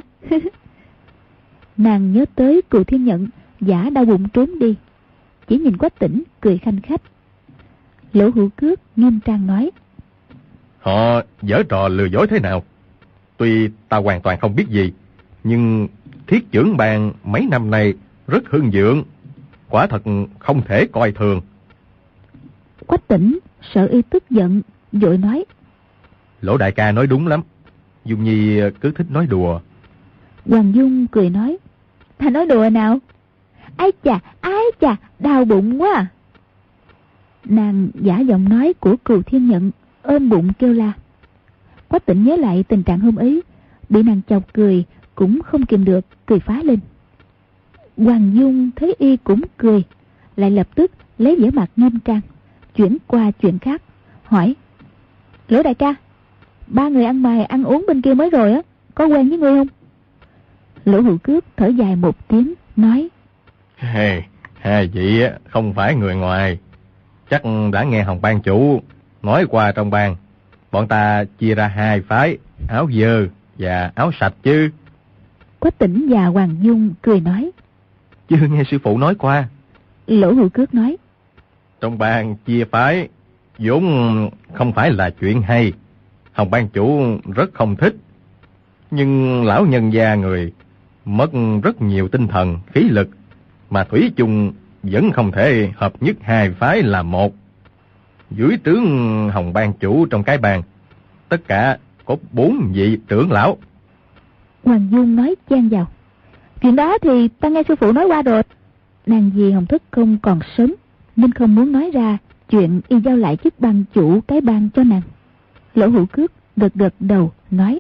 Nàng nhớ tới Cừu Thiên Nhận giả đau bụng trốn đi, chỉ nhìn Quách Tĩnh cười khanh khách. Lỗ Hữu Cước nghiêm trang nói: Họ giở trò lừa dối thế nào? Tuy ta hoàn toàn không biết gì, nhưng Thiết Chưởng Bang mấy năm nay rất hưng vượng, quả thật không thể coi thường. Quách Tĩnh sợ y tức giận, vội nói: Lỗ đại ca nói đúng lắm, Dung Nhi cứ thích nói đùa. Hoàng Dung cười nói: Ta nói đùa nào? Ái chà, đau bụng quá à. Nàng giả giọng nói của Cừu Thiên Nhận, ôm bụng kêu la. Quách Tĩnh nhớ lại tình trạng hôm ấy, bị nàng chọc cười cũng không kìm được, cười phá lên. Hoàng Dung thấy y cũng cười, lại lập tức lấy vẻ mặt nghiêm trang, chuyển qua chuyện khác, hỏi: Lỗ đại ca, ba người ăn mày ăn uống bên kia mới rồi á, có quen với ngươi không? Lỗ Hữu Cước thở dài một tiếng, nói: Hai vị không phải người ngoài, chắc đã nghe Hồng Ban chủ nói qua trong bang. Bọn ta chia ra hai phái, áo dơ và áo sạch chứ. Quách Tĩnh và Hoàng Dung cười nói: Chưa nghe sư phụ nói qua. Lỗ Hữu Cước nói: Trong bang chia phái vốn không phải là chuyện hay, Hồng Ban chủ rất không thích. Nhưng lão nhân gia người mất rất nhiều tinh thần, khí lực, mà thủy chung vẫn không thể hợp nhất hai phái là một. Dưới trướng Hồng Ban chủ trong cái bang, tất cả có 4 vị trưởng lão. Hoàng Dung nói chen vào. Chuyện đó thì ta nghe sư phụ nói qua rồi. Nàng vì Hồng Thất Công còn sớm nên không muốn nói ra chuyện y giao lại chức ban chủ cái bang cho nàng. Lỗ Hữu Cước gật gật đầu nói.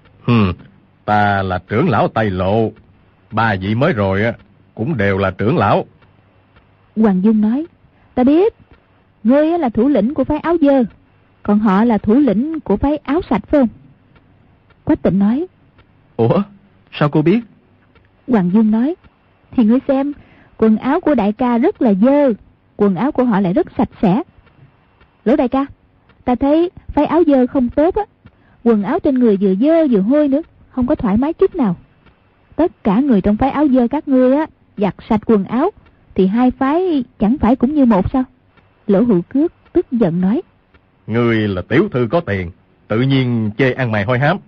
Ta là trưởng lão Tây Lộ, 3 vị mới rồi cũng đều là trưởng lão. Hoàng Dung nói. Ta biết, ngươi là thủ lĩnh của phái áo dơ, còn họ là thủ lĩnh của phái áo sạch phải không? Quách Tịnh nói. Ủa, sao cô biết? Hoàng Dung nói. Thì ngươi xem, quần áo của đại ca rất là dơ, quần áo của họ lại rất sạch sẽ. Lỗ đại ca, ta thấy phái áo dơ không tốt á. Quần áo trên người vừa dơ vừa hôi nữa, không có thoải mái chút nào. Tất cả người trong phái áo dơ các ngươi á, giặt sạch quần áo thì hai phái chẳng phải cũng như một sao? Lỗ Hữu Cước tức giận nói. Ngươi là tiểu thư có tiền, tự nhiên chê ăn mày hôi hám.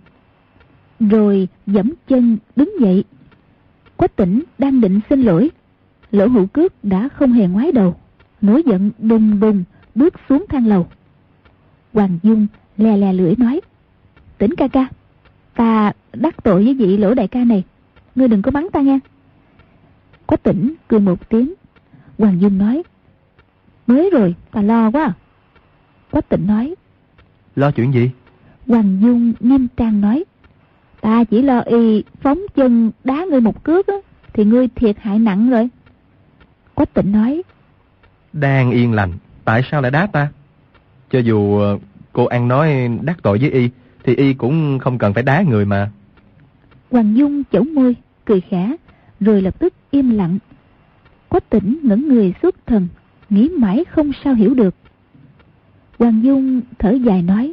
Rồi giẫm chân đứng dậy. Quách Tĩnh đang định xin lỗi, Lỗ Hữu Cước đã không hề ngoái đầu, nổi giận đùng đùng bước xuống thang lầu. Hoàng Dung lè lè lưỡi nói. Tĩnh ca ca, ta đắc tội với vị Lỗ đại ca này, ngươi đừng có mắng ta nha. Quách Tĩnh cười một tiếng. Hoàng Dung nói. Mới rồi, ta lo quá. Quách Tĩnh nói. Lo chuyện gì? Hoàng Dung nghiêm trang nói. Ta chỉ lo y phóng chân đá ngươi một cước á, thì ngươi thiệt hại nặng rồi. Quách Tĩnh nói. Đang yên lành, tại sao lại đá ta? Cho dù cô ăn nói đắc tội với y, thì y cũng không cần phải đá người mà. Hoàng Dung chẩu môi, cười khẽ, rồi lập tức im lặng. Quách Tĩnh ngẩn người xuất thần, nghĩ mãi không sao hiểu được. Hoàng Dung thở dài nói.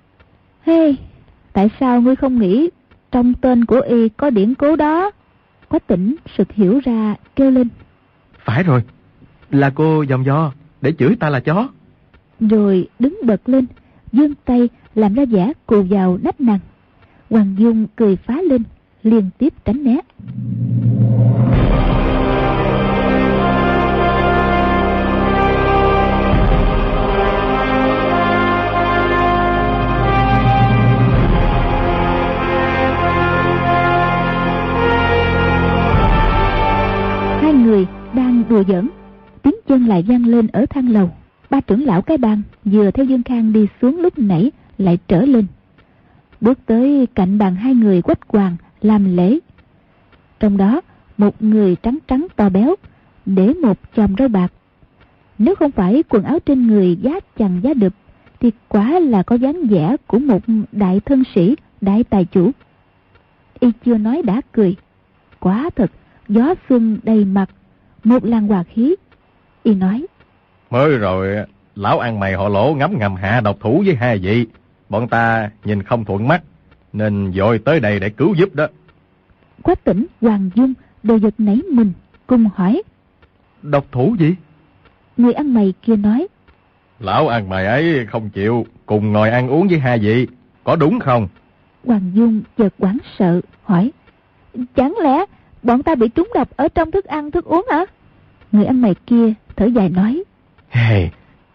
Hey, tại sao ngươi không nghĩ trong tên của y có điển cố đó? Quách Tĩnh sực hiểu ra, kêu lên. Phải rồi, là cô dòng do để chửi ta là chó. Rồi đứng bật lên, giương tay làm ra vẻ cù vào nách nàng. Hoàng Dung cười phá lên, liên tiếp tránh né. Hai người đang đùa giỡn, tiếng chân lại vang lên ở thang lầu. Ba trưởng lão cái bang vừa theo Dương Khang đi xuống lúc nãy lại trở lên, bước tới cạnh bàn hai người Quách Hoàng làm lễ. Trong đó một người trắng trắng to béo, để một chòm râu bạc. Nếu không phải quần áo trên người giá chằng giá đụp thì quả là có dáng vẻ của một đại thân sĩ, đại tài chủ. Y chưa nói đã cười. Quả thật gió xuân đầy mặt, một làn hòa khí. Y nói. Mới rồi lão ăn mày họ Lỗ ngấm ngầm hạ độc thủ với 2 vị, bọn ta nhìn không thuận mắt nên vội tới đây để cứu giúp đó. Quách Tĩnh, Hoàng Dung đều giật nảy mình, cùng hỏi. Độc thủ gì? Người ăn mày kia nói. Lão ăn mày ấy không chịu cùng ngồi ăn uống với 2 vị, có đúng không? Hoàng Dung chợt hoảng sợ hỏi. Chẳng lẽ bọn ta bị trúng độc ở trong thức ăn thức uống hả? Người ăn mày kia thở dài nói. Hey,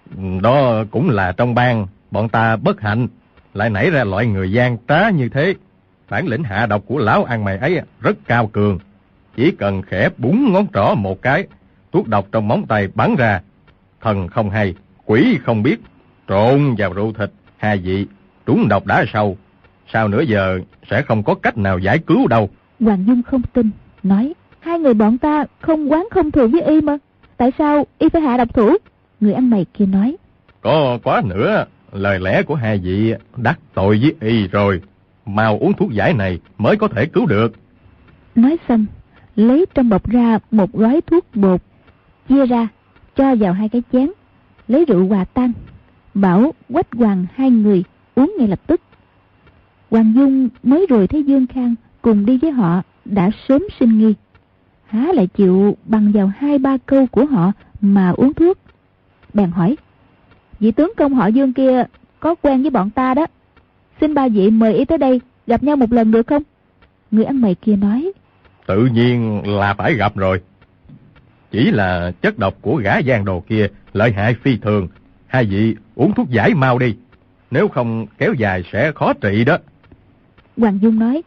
đó cũng là trong bang bọn ta bất hạnh lại nảy ra loại người gian trá như thế. Bản lĩnh hạ độc của lão ăn mày ấy rất cao cường, chỉ cần khẽ búng ngón trỏ một cái, thuốc độc trong móng tay bắn ra. Thần không hay, quỷ không biết, trộn vào rượu thịt 2 vị, trúng độc đã sâu, sau nửa giờ sẽ không có cách nào giải cứu đâu. Hoàng Dung không tin, nói. 2 người bọn ta không oán không thù với y mà, tại sao y phải hạ độc thủ? Người ăn mày kia nói. Có quá nữa, lời lẽ của 2 vị đắc tội với y rồi, mau uống thuốc giải này mới có thể cứu được. Nói xong, lấy trong bọc ra một gói thuốc bột, chia ra, cho vào 2 cái chén, lấy rượu hòa tan, bảo Quách Hoàng 2 người uống ngay lập tức. Hoàng Dung mới rồi thấy Dương Khang cùng đi với họ đã sớm sinh nghi, há lại chịu bằng vào 2-3 câu của họ mà uống thuốc. Bèn hỏi. Vị tướng công họ Dương kia có quen với bọn ta đó, xin 3 vị mời y tới đây gặp nhau một lần được không? Người ăn mày kia nói. Tự nhiên là phải gặp rồi. Chỉ là chất độc của gã giang đồ kia lợi hại phi thường. Hai vị uống thuốc giải mau đi, nếu không kéo dài sẽ khó trị đó. Hoàng Dung nói: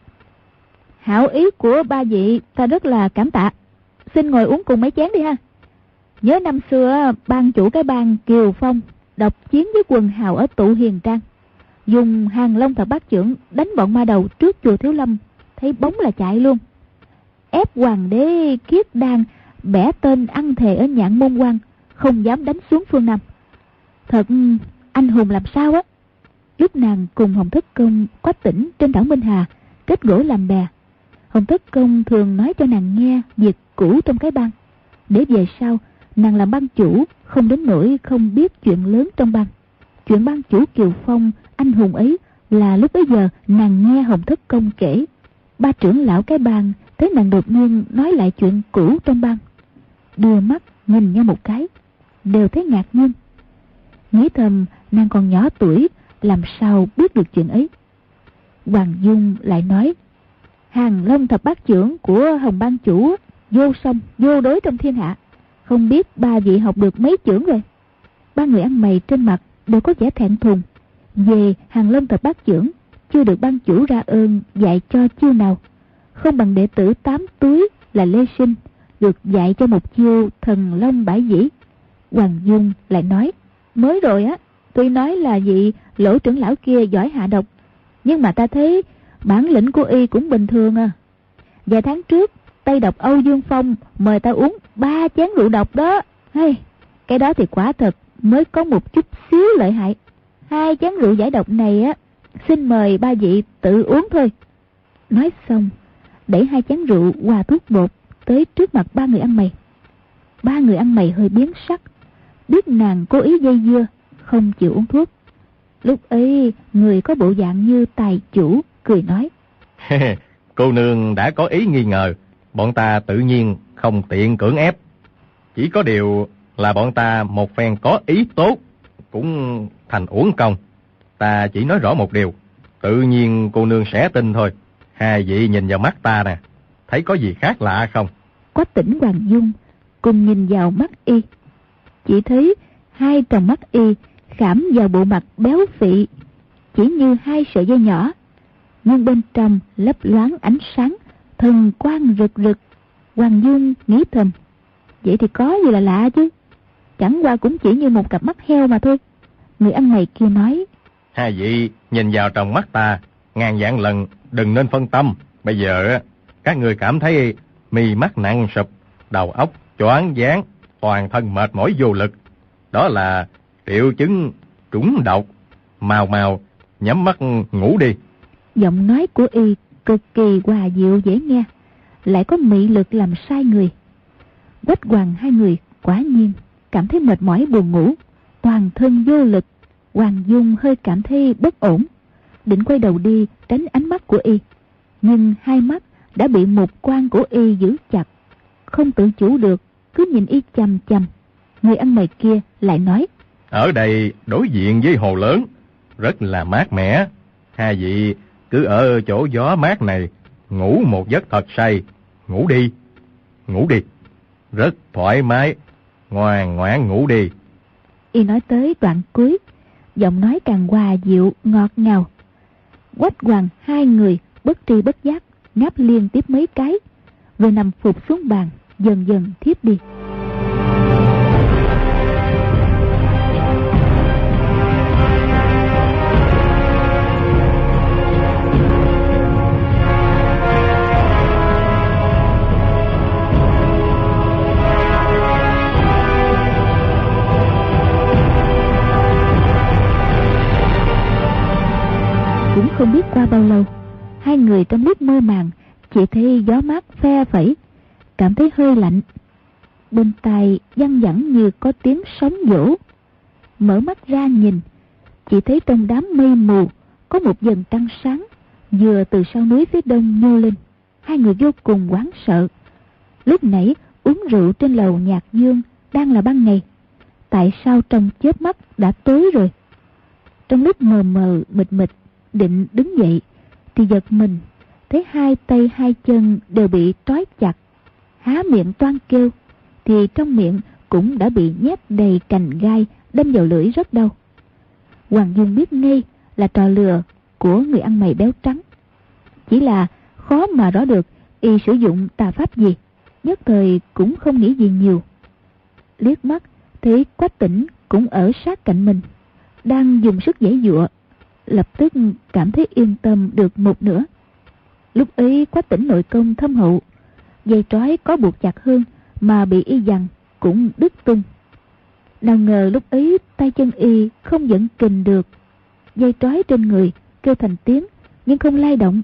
hảo ý của ba vị ta rất là cảm tạ. Xin ngồi uống cùng mấy chén đi ha. Nhớ năm xưa ban chủ cái bang Kiều Phong độc chiến với quần hào ở Tụ Hiền Trang, dùng Hàng Long Thập Bát Chưởng đánh bọn ma đầu trước chùa Thiếu Lâm, thấy bóng là chạy luôn. Ép hoàng đế Kiết Đan bẻ tên ăn thề ở Nhạn Môn Quan, không dám đánh xuống phương Nam. Thật anh hùng làm sao á. Lúc nàng cùng Hồng Thất Công, Quách Tỉnh trên đảo Minh Hà kết gỗ làm bè, Hồng Thất Công thường nói cho nàng nghe việc cũ trong cái bang, để về sau nàng làm bang chủ không đến nỗi không biết chuyện lớn trong bang. Chuyện bang chủ Kiều Phong anh hùng ấy là lúc bấy giờ nàng nghe Hồng Thất Công kể. Ba trưởng lão cái bang thấy nàng đột nhiên nói lại chuyện cũ trong bang, đưa mắt nhìn nhau một cái, đều thấy ngạc nhiên. Nghĩ thầm nàng còn nhỏ tuổi, làm sao biết được chuyện ấy. Hoàng Dung lại nói: Hàng Long Thập Bát Chưởng của Hồng bang chủ vô song vô đối trong thiên hạ, không biết ba vị học được mấy chưởng rồi. Ba người ăn mày trên mặt đều có vẻ thẹn thùng. Về Hàng Long Thập Bát Chưởng chưa được ban chủ ra ơn dạy cho chiêu nào, không bằng đệ tử 8 túi là Lê Sinh được dạy cho một chiêu Thần Long Bãi Dĩ. Hoàng Dung lại nói: mới rồi á, tuy nói là vị Lỗ trưởng lão kia giỏi hạ độc, nhưng mà ta thấy bản lĩnh của y cũng bình thường à. Vài tháng trước Tây độc Âu Dương Phong mời ta uống 3 chén rượu độc đó. Hey, cái đó thì quả thật mới có một chút xíu lợi hại. 2 chén rượu giải độc này á, xin mời ba vị tự uống thôi. Nói xong đẩy 2 chén rượu hòa thuốc bột tới trước mặt ba người ăn mày. Ba người ăn mày hơi biến sắc, biết nàng cố ý dây dưa không chịu uống thuốc. Lúc ấy người có bộ dạng như tài chủ cười nói: cô nương đã có ý nghi ngờ, bọn ta tự nhiên không tiện cưỡng ép. Chỉ có điều là bọn ta một phen có ý tốt cũng thành uổng công. Ta chỉ nói rõ một điều, tự nhiên cô nương sẽ tin thôi. Hai vị nhìn vào mắt ta nè, thấy có gì khác lạ không? Quách Tỉnh, Hoàng Dung cùng nhìn vào mắt y, chỉ thấy 2 tròng mắt y khảm vào bộ mặt béo phị, chỉ như 2 sợi dây nhỏ, nhưng bên trong lấp loáng ánh sáng, thần quang rực rực. Hoàng Dung nghĩ thầm: vậy thì có gì là lạ chứ, chẳng qua cũng chỉ như một cặp mắt heo mà thôi. Người ăn mày kia nói: hai vị nhìn vào trong mắt ta ngàn vạn lần đừng nên phân tâm. Bây giờ các người cảm thấy mi mắt nặng sụp, đầu óc choáng váng, toàn thân mệt mỏi vô lực, đó là triệu chứng trúng độc. Mau nhắm mắt ngủ đi. Giọng nói của y cực kỳ hòa dịu dễ nghe, lại có mị lực làm sai người. Quách Hoàng hai người quả nhiên cảm thấy mệt mỏi buồn ngủ, toàn thân vô lực. Hoàng Dung hơi cảm thấy bất ổn, định quay đầu đi tránh ánh mắt của y, nhưng 2 mắt đã bị một quan của y giữ chặt, không tự chủ được cứ nhìn y chằm chằm. Người ăn mày kia lại nói: ở đây đối diện với hồ lớn, rất là mát mẻ. Hai vị cứ ở chỗ gió mát này ngủ một giấc thật say. Ngủ đi, rất thoải mái, ngoan ngoãn ngủ đi. Y nói tới đoạn cuối, giọng nói càng hòa dịu ngọt ngào. Quách Hoàng hai người bất tri bất giác ngáp liên tiếp mấy cái, rồi nằm phục xuống bàn, dần dần thiếp đi. Cũng không biết qua bao lâu, 2 người trong lúc mơ màng chỉ thấy gió mát phe phẩy, cảm thấy hơi lạnh. Bên tai văng vẳng như có tiếng sóng vỗ. Mở mắt ra nhìn, chỉ thấy trong đám mây mù có một vầng trăng sáng vừa từ sau núi phía đông nhô lên. 2 người vô cùng hoảng sợ. Lúc nãy uống rượu trên lầu Nhạc Dương đang là ban ngày, tại sao trong chớp mắt đã tối rồi? Trong lúc mờ mờ mịt mịt định đứng dậy thì giật mình thấy 2 tay 2 chân đều bị trói chặt, há miệng toan kêu thì trong miệng cũng đã bị nhét đầy cành gai đâm vào lưỡi rất đau. Hoàng Dung biết ngay là trò lừa của người ăn mày béo trắng. Chỉ là khó mà rõ được y sử dụng tà pháp gì, nhất thời cũng không nghĩ gì nhiều. Liếc mắt thấy Quách Tĩnh cũng ở sát cạnh mình, đang dùng sức giãy giụa, lập tức cảm thấy yên tâm được một nửa. Lúc ấy Quách Tĩnh nội công thâm hậu, dây trói có buộc chặt hơn mà bị y giằng cũng đứt tung. Nào ngờ lúc ấy tay chân y không dẫn kình được, dây trói trên người kêu thành tiếng nhưng không lay động.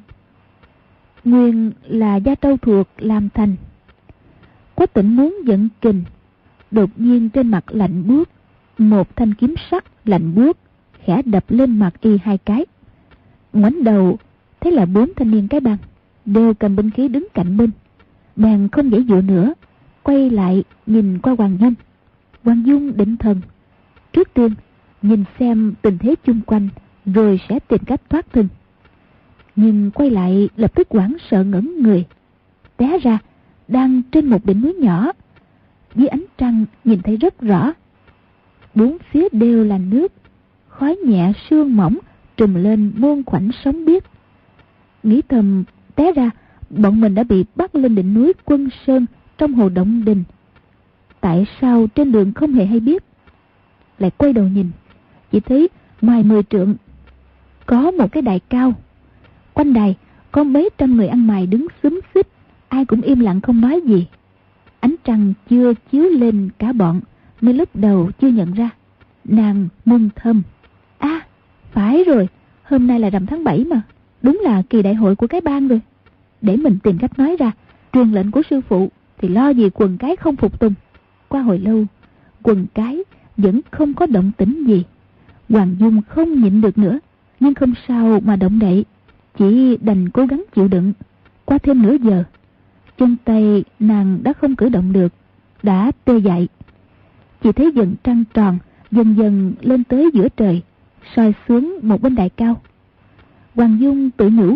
Nguyên là da trâu thuộc làm thành. Quách Tĩnh muốn dẫn kình, đột nhiên trên mặt lạnh buốt, một thanh kiếm sắt lạnh buốt khẽ đập lên mặt y 2 cái. Ngoảnh đầu thấy là 4 thanh niên cái bang đều cầm binh khí đứng cạnh bên. Bèn không giãy giụa nữa, quay lại nhìn qua Hoàng Dung. Hoàng Dung định thần, trước tiên nhìn xem tình thế chung quanh rồi sẽ tìm cách thoát thân. Nhưng quay lại lập tức hoảng sợ ngẩn người, té ra đang trên một đỉnh núi nhỏ. Dưới ánh trăng nhìn thấy rất rõ, 4 phía đều là nước, khói nhẹ sương mỏng trùm lên muôn khoảnh sóng biếc. Nghĩ thầm té ra bọn mình đã bị bắt lên đỉnh núi Quân Sơn trong hồ Động Đình. Tại sao trên đường không hề hay biết? Lại quay đầu nhìn, chỉ thấy ngoài 10 trượng có một cái đài cao. Quanh đài có mấy trăm người ăn mày đứng xúm xít, ai cũng im lặng không nói gì. Ánh trăng chưa chiếu lên cả bọn nên lúc đầu chưa nhận ra. Nàng mừng thầm, phải rồi, hôm nay là rằm tháng 7 mà, đúng là kỳ đại hội của cái bang rồi. Để mình tìm cách nói ra, truyền lệnh của sư phụ thì lo gì Quần Cái không phục tùng. Qua hồi lâu, Quần Cái vẫn không có động tĩnh gì. Hoàng Dung không nhịn được nữa, nhưng không sao mà động đậy, chỉ đành cố gắng chịu đựng. Qua thêm nửa giờ, chân tay nàng đã không cử động được, đã tê dại. Chỉ thấy dần trăng tròn dần dần lên tới giữa trời, soi xuống một bên đài cao. Hoàng Dung tự nhủ,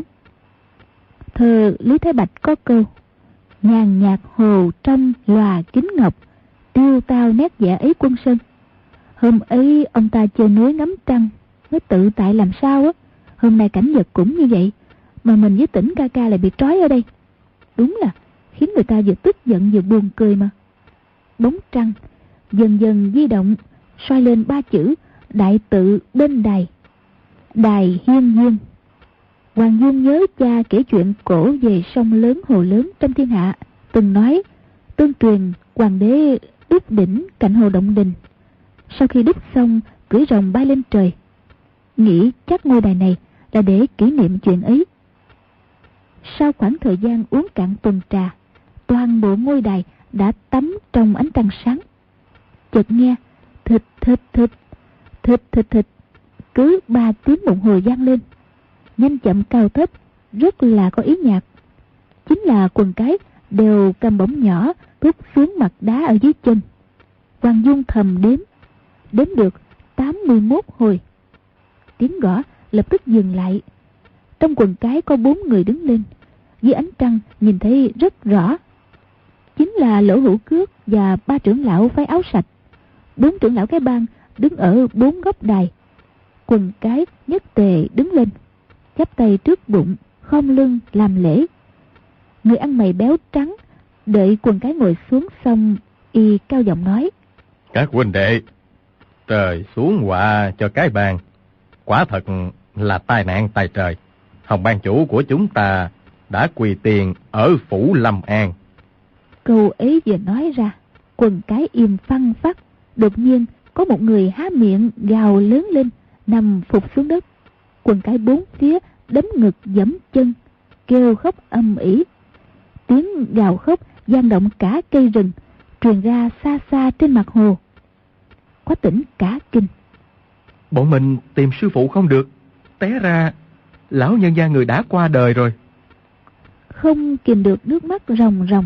thơ Lý Thái Bạch có câu: nhàn nhạt hồ trong lòa kính ngọc, tiêu tao nét vẽ ấy Quân Sơn. Hôm ấy ông ta chơi núi ngắm trăng, mới tự tại làm sao á. Hôm nay cảnh vật cũng như vậy, mà mình với Tĩnh ca ca lại bị trói ở đây. Đúng là khiến người ta vừa tức giận vừa buồn cười mà. Bóng trăng dần dần di động, soi lên 3 chữ đại tự bên đài: Đài Hiên Dương. Hoàng Dung nhớ cha kể chuyện cổ về sông lớn hồ lớn trong thiên hạ, từng nói tương truyền hoàng đế đúc đỉnh cạnh hồ Động Đình, sau khi đúc xong cưỡi rồng bay lên trời. Nghĩ chắc ngôi đài này là để kỷ niệm chuyện ấy. Sau khoảng thời gian uống cạn tuần trà, toàn bộ ngôi đài đã tắm trong ánh trăng sáng. Chợt nghe thịt thịt thịt thịt thịt thịt, cứ 3 tiếng đồng hồ vang lên, nhanh chậm cao thấp, rất là có ý nhạc. Chính là Quần Cái đều cầm bổng nhỏ thúc xuống mặt đá ở dưới chân. Hoàng Dung thầm đếm được 81 hồi. Tiếng gõ lập tức dừng lại. Trong Quần Cái có 4 người đứng lên, dưới ánh trăng nhìn thấy rất rõ. Chính là Lỗ Hữu Cước và 3 trưởng lão phái áo sạch. 4 trưởng lão cái bang đứng ở 4 góc đài. Quần Cái nhất tề đứng lên, chắp tay trước bụng, khom lưng làm lễ. Người ăn mày béo trắng đợi Quần Cái ngồi xuống xong, y cao giọng nói: các huynh đệ, trời xuống họa cho cái bang, quả thật là tai nạn tài trời. Hồng ban chủ của chúng ta đã quỳ tiền ở phủ Lâm An. Câu ấy vừa nói ra, Quần Cái im phăng phắc. Đột nhiên có một người há miệng gào lớn lên, nằm phục xuống đất. Quần Cái 4 phía đấm ngực giẫm chân, kêu khóc âm ỉ. Tiếng gào khóc vang động cả cây rừng, truyền ra xa xa trên mặt hồ. Quách Tĩnh cả kinh: Bọn mình tìm sư phụ không được, té ra lão nhân gia người đã qua đời rồi. Không kìm được nước mắt ròng ròng.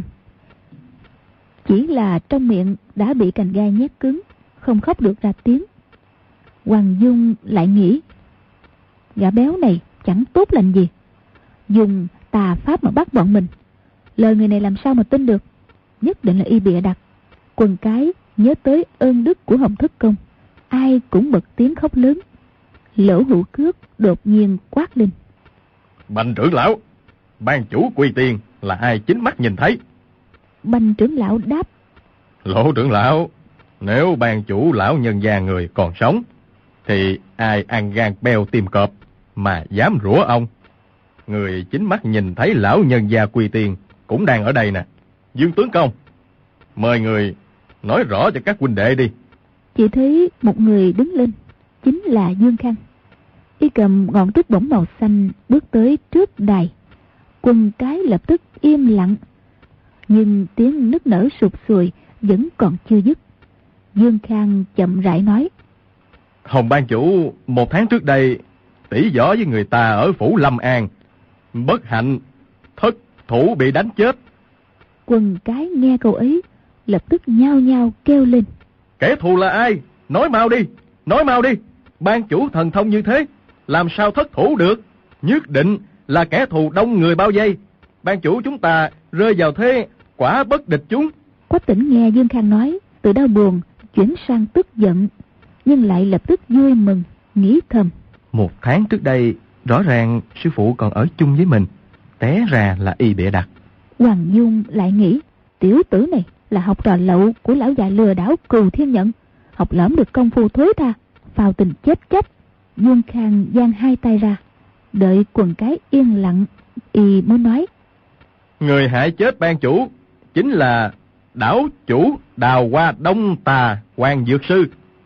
Chỉ là trong miệng đã bị cành gai nhét cứng, không khóc được ra tiếng. Hoàng Dung lại nghĩ, gã béo này chẳng tốt lành gì, dùng tà pháp mà bắt bọn mình. Lời người này làm sao mà tin được, nhất định là y bịa đặt. Quần cái nhớ tới ơn đức của Hồng Thất Công, ai cũng bật tiếng khóc lớn. Lỗ Hữu Cước đột nhiên quát lên: Bành trưởng lão, ban chủ quy tiền là ai chính mắt nhìn thấy? Bành trưởng lão đáp: Lỗ trưởng lão, nếu ban chủ lão nhân gia người còn sống, thì ai ăn gan beo tim cọp mà dám rủa ông? Người chính mắt nhìn thấy lão nhân gia quy tiền cũng đang ở đây nè. Dương tướng công, mời người nói rõ cho các huynh đệ đi. Chỉ thấy một người đứng lên, chính là Dương Khang. Y cầm ngọn trúc bổng màu xanh bước tới trước đài. Quần cái lập tức im lặng, nhưng tiếng nức nở sụt sùi vẫn còn chưa dứt. Dương Khang chậm rãi nói: Hồng ban chủ 1 tháng trước đây tỉ võ với người ta ở phủ Lâm An, bất hạnh thất thủ bị đánh chết. Quần cái nghe câu ấy lập tức nhao nhao kêu lên: Kẻ thù là ai? Nói mau đi, nói mau đi. Ban chủ thần thông như thế, làm sao thất thủ được? Nhất định là kẻ thù đông người bao vây. Ban chủ chúng ta rơi vào thế quả bất địch chúng. Quách Tĩnh nghe Dương Khang nói, từ đau buồn chuyển sang tức giận, nhưng lại lập tức vui mừng, nghĩ thầm: 1 tháng trước đây rõ ràng sư phụ còn ở chung với mình, té ra là y bịa đặt. Hoàng Dung lại nghĩ, tiểu tử này là học trò lậu của lão già lừa đảo Cừu Thiên Nhận, học lỏm được công phu thối tha, phào tình chết chắc. Dương Khang giang hai tay ra, đợi quần cái yên lặng, y mới nói: Người hại chết ban chủ chính là đảo chủ Đào Hoa Đông Tà Hoàng Dược Sư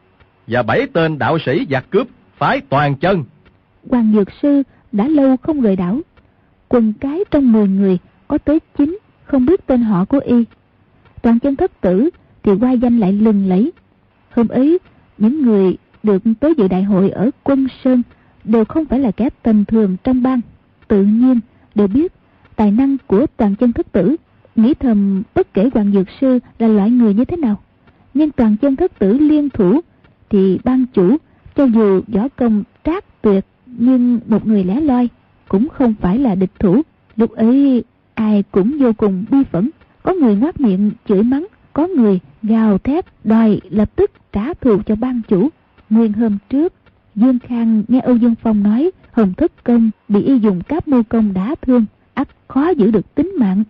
và 7 tên đạo sĩ giặc cướp phái Toàn Chân. Hoàng Dược Sư đã lâu không rời đảo. Quần cái trong 10 người có tới 9 không biết tên họ của y. Toàn Chân thất tử thì qua danh lại lừng lẫy. Hôm ấy những người được tới dự đại hội ở Quân Sơn đều không phải là kẻ tầm thường trong bang, tự nhiên đều biết tài năng của Toàn Chân thất tử, nghĩ thầm bất kể Hoàng Dược Sư là loại người như thế nào, nhưng Toàn Chân thất tử liên thủ thì ban chủ cho dù võ công trác tuyệt, nhưng một người lẻ loi cũng không phải là địch thủ. Lúc ấy ai cũng vô cùng bi phẫn, có người ngoác miệng chửi mắng, có người gào thét đòi lập tức trả thù cho ban chủ. Nguyên hôm trước, Dương Khang nghe Âu Dương Phong nói Hồng Thất Công bị y dùng cáp mưu công đả thương, ắt khó giữ được tính mạng.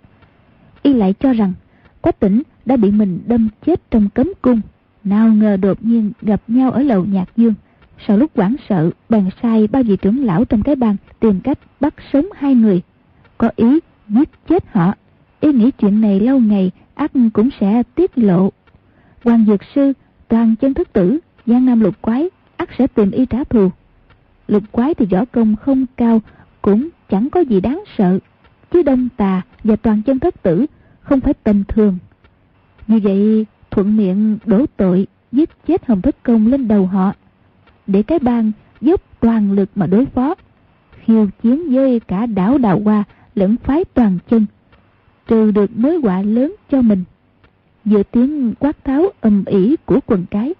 Y lại cho rằng Quách Tĩnh đã bị mình đâm chết trong cấm cung, nào ngờ đột nhiên gặp nhau ở lầu Nhạc Dương. Sau lúc hoảng sợ, bèn sai bao vị trưởng lão trong cái bang tìm cách bắt sống 2 người, có ý giết chết họ. Y nghĩ chuyện này lâu ngày ắt cũng sẽ tiết lộ. Hoàng Dược Sư, Toàn Chân thất tử, Giang Nam Lục Quái ắt sẽ tìm y trả thù. Lục Quái thì võ công không cao, cũng chẳng có gì đáng sợ, chứ Đông Tà và Toàn Chân thất tử không phải tầm thường. Như vậy thuận miệng đổ tội giết chết Hồng Thất Công lên đầu họ, để cái bang dốc toàn lực mà đối phó, khiêu chiến với cả đảo Đào Hoa lẫn phái Toàn Chân, trừ được mối họa lớn cho mình. Giữa tiếng quát tháo ầm ĩ của quần cái,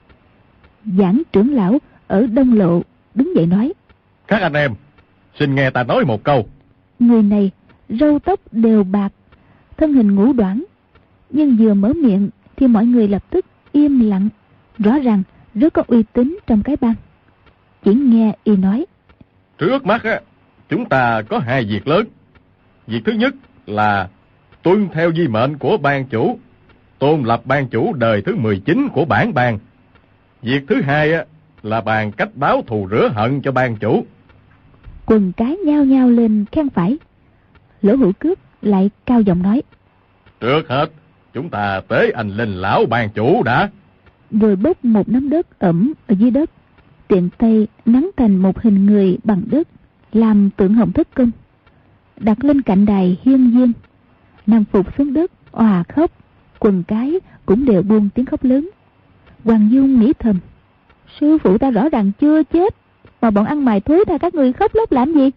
Giảng trưởng lão ở Đông Lộ đứng dậy nói: Các anh em, xin nghe ta nói một câu. Người này râu tóc đều bạc, thân hình ngũ đoản, nhưng vừa mở miệng thì mọi người lập tức im lặng, rõ ràng rất có uy tín trong cái bang. Chỉ nghe y nói: Trước mắt chúng ta có 2 việc lớn. Việc thứ nhất là tuân theo di mệnh của ban chủ, tôn lập ban chủ đời thứ 19 của bản bang. Việc thứ hai là bàn cách báo thù rửa hận cho ban chủ. Quần cái nhao nhao lên khen phải. Lỗ Hữu Cước lại cao giọng nói: Trước hết chúng ta tế anh linh lão ban chủ đã. Rồi bốc một nắm đất ẩm ở dưới đất, tiện tay nắn thành một hình người bằng đất, làm tượng Hồng Thất Công, đặt lên cạnh đài hiên viên. Nam Phục xuống đất òa khóc, quần cái cũng đều buông tiếng khóc lớn. Hoàng Dung nghĩ thầm: sư phụ ta rõ ràng chưa chết, mà bọn ăn mày thối tha các người khóc lóc làm gì?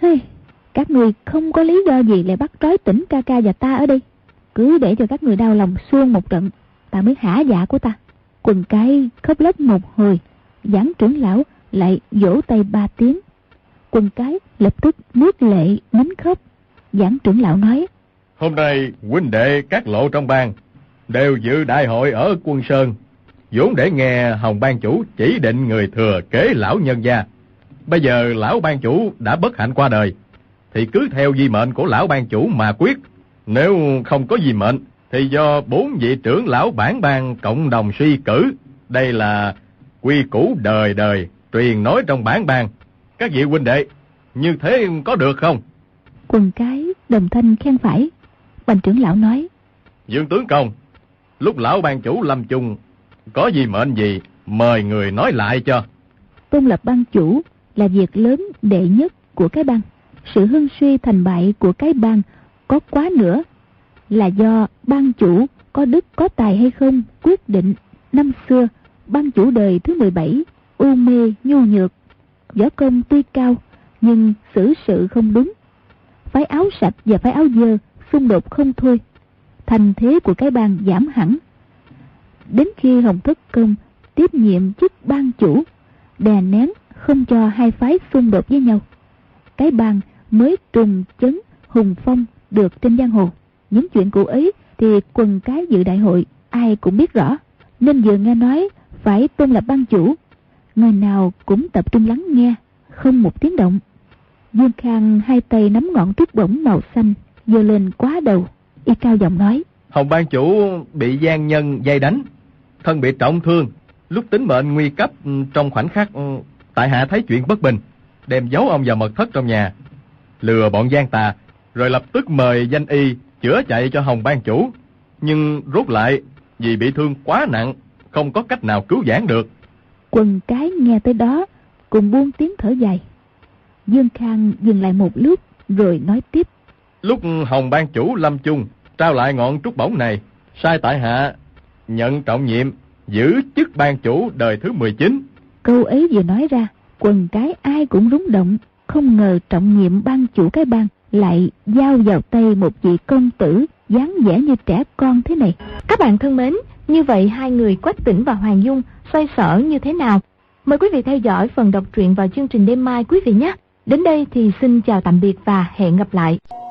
Các người không có lý do gì lại bắt trói Tĩnh ca ca và ta ở đây, cứ để cho các người đau lòng xuông một trận, ta mới hả dạ của ta. Quần cái khóc lóc một hồi, Giảng trưởng lão lại vỗ tay 3 tiếng. Quần cái lập tức nuốt lệ nín khóc. Giảng trưởng lão nói: Hôm nay huynh đệ các lộ trong bang đều dự đại hội ở Quân Sơn, vốn để nghe Hồng ban chủ chỉ định người thừa kế lão nhân gia. Bây giờ lão ban chủ đã bất hạnh qua đời, thì cứ theo di mệnh của lão ban chủ mà quyết. Nếu không có di mệnh, thì do 4 vị trưởng lão bản bang cộng đồng suy cử. Đây là quy củ đời đời truyền nói trong bản bang. Các vị huynh đệ, như thế có được không? Quần cái đồng thanh khen phải. Bành trưởng lão nói: Dương tướng công, lúc lão ban chủ lâm chung có gì mệnh gì, mời người nói lại cho. Tôn lập ban chủ là việc lớn đệ nhất của cái bang. Sự hưng suy thành bại của cái bang có quá nữa là do ban chủ có đức có tài hay không quyết định. Năm xưa ban chủ đời thứ 17 u mê nhu nhược, võ công tuy cao nhưng xử sự không đúng, phái áo sạch và phái áo dơ xung đột không thôi, thành thế của cái bang giảm hẳn. Đến khi Hồng Thất Công tiếp nhiệm chức ban chủ, đè nén không cho hai phái xung đột với nhau, cái bang mới trùng chấn hùng phong được trên giang hồ. Những chuyện cũ ấy thì quần cái dự đại hội ai cũng biết rõ, nên vừa nghe nói phải tôn lập ban chủ, người nào cũng tập trung lắng nghe, không một tiếng động. Dương Khang hai tay nắm ngọn trúc bổng màu xanh giơ lên quá đầu, y cao giọng nói: Hồng ban chủ bị gian nhân dây đánh, thân bị trọng thương. Lúc tính mệnh nguy cấp, trong khoảnh khắc tại hạ thấy chuyện bất bình, đem giấu ông vào mật thất trong nhà, lừa bọn gian tà, rồi lập tức mời danh y chữa chạy cho Hồng ban chủ. Nhưng rốt lại vì bị thương quá nặng, không có cách nào cứu vãn được. Quần cái nghe tới đó cùng buông tiếng thở dài. Dương Khang dừng lại một lúc rồi nói tiếp: Lúc Hồng ban chủ lâm chung trao lại ngọn trúc bổng này, sai tại hạ nhận trọng nhiệm giữ chức ban chủ đời thứ 19. Câu ấy vừa nói ra, quần cái ai cũng rúng động. Không ngờ trọng nhiệm ban chủ cái bang lại giao vào tay một vị công tử dáng vẻ như trẻ con thế này. Các bạn thân mến, như vậy hai người Quách Tĩnh và Hoàng Dung xoay sở như thế nào? Mời quý vị theo dõi phần đọc truyện vào chương trình đêm mai quý vị nhé. Đến đây thì xin chào tạm biệt và hẹn gặp lại.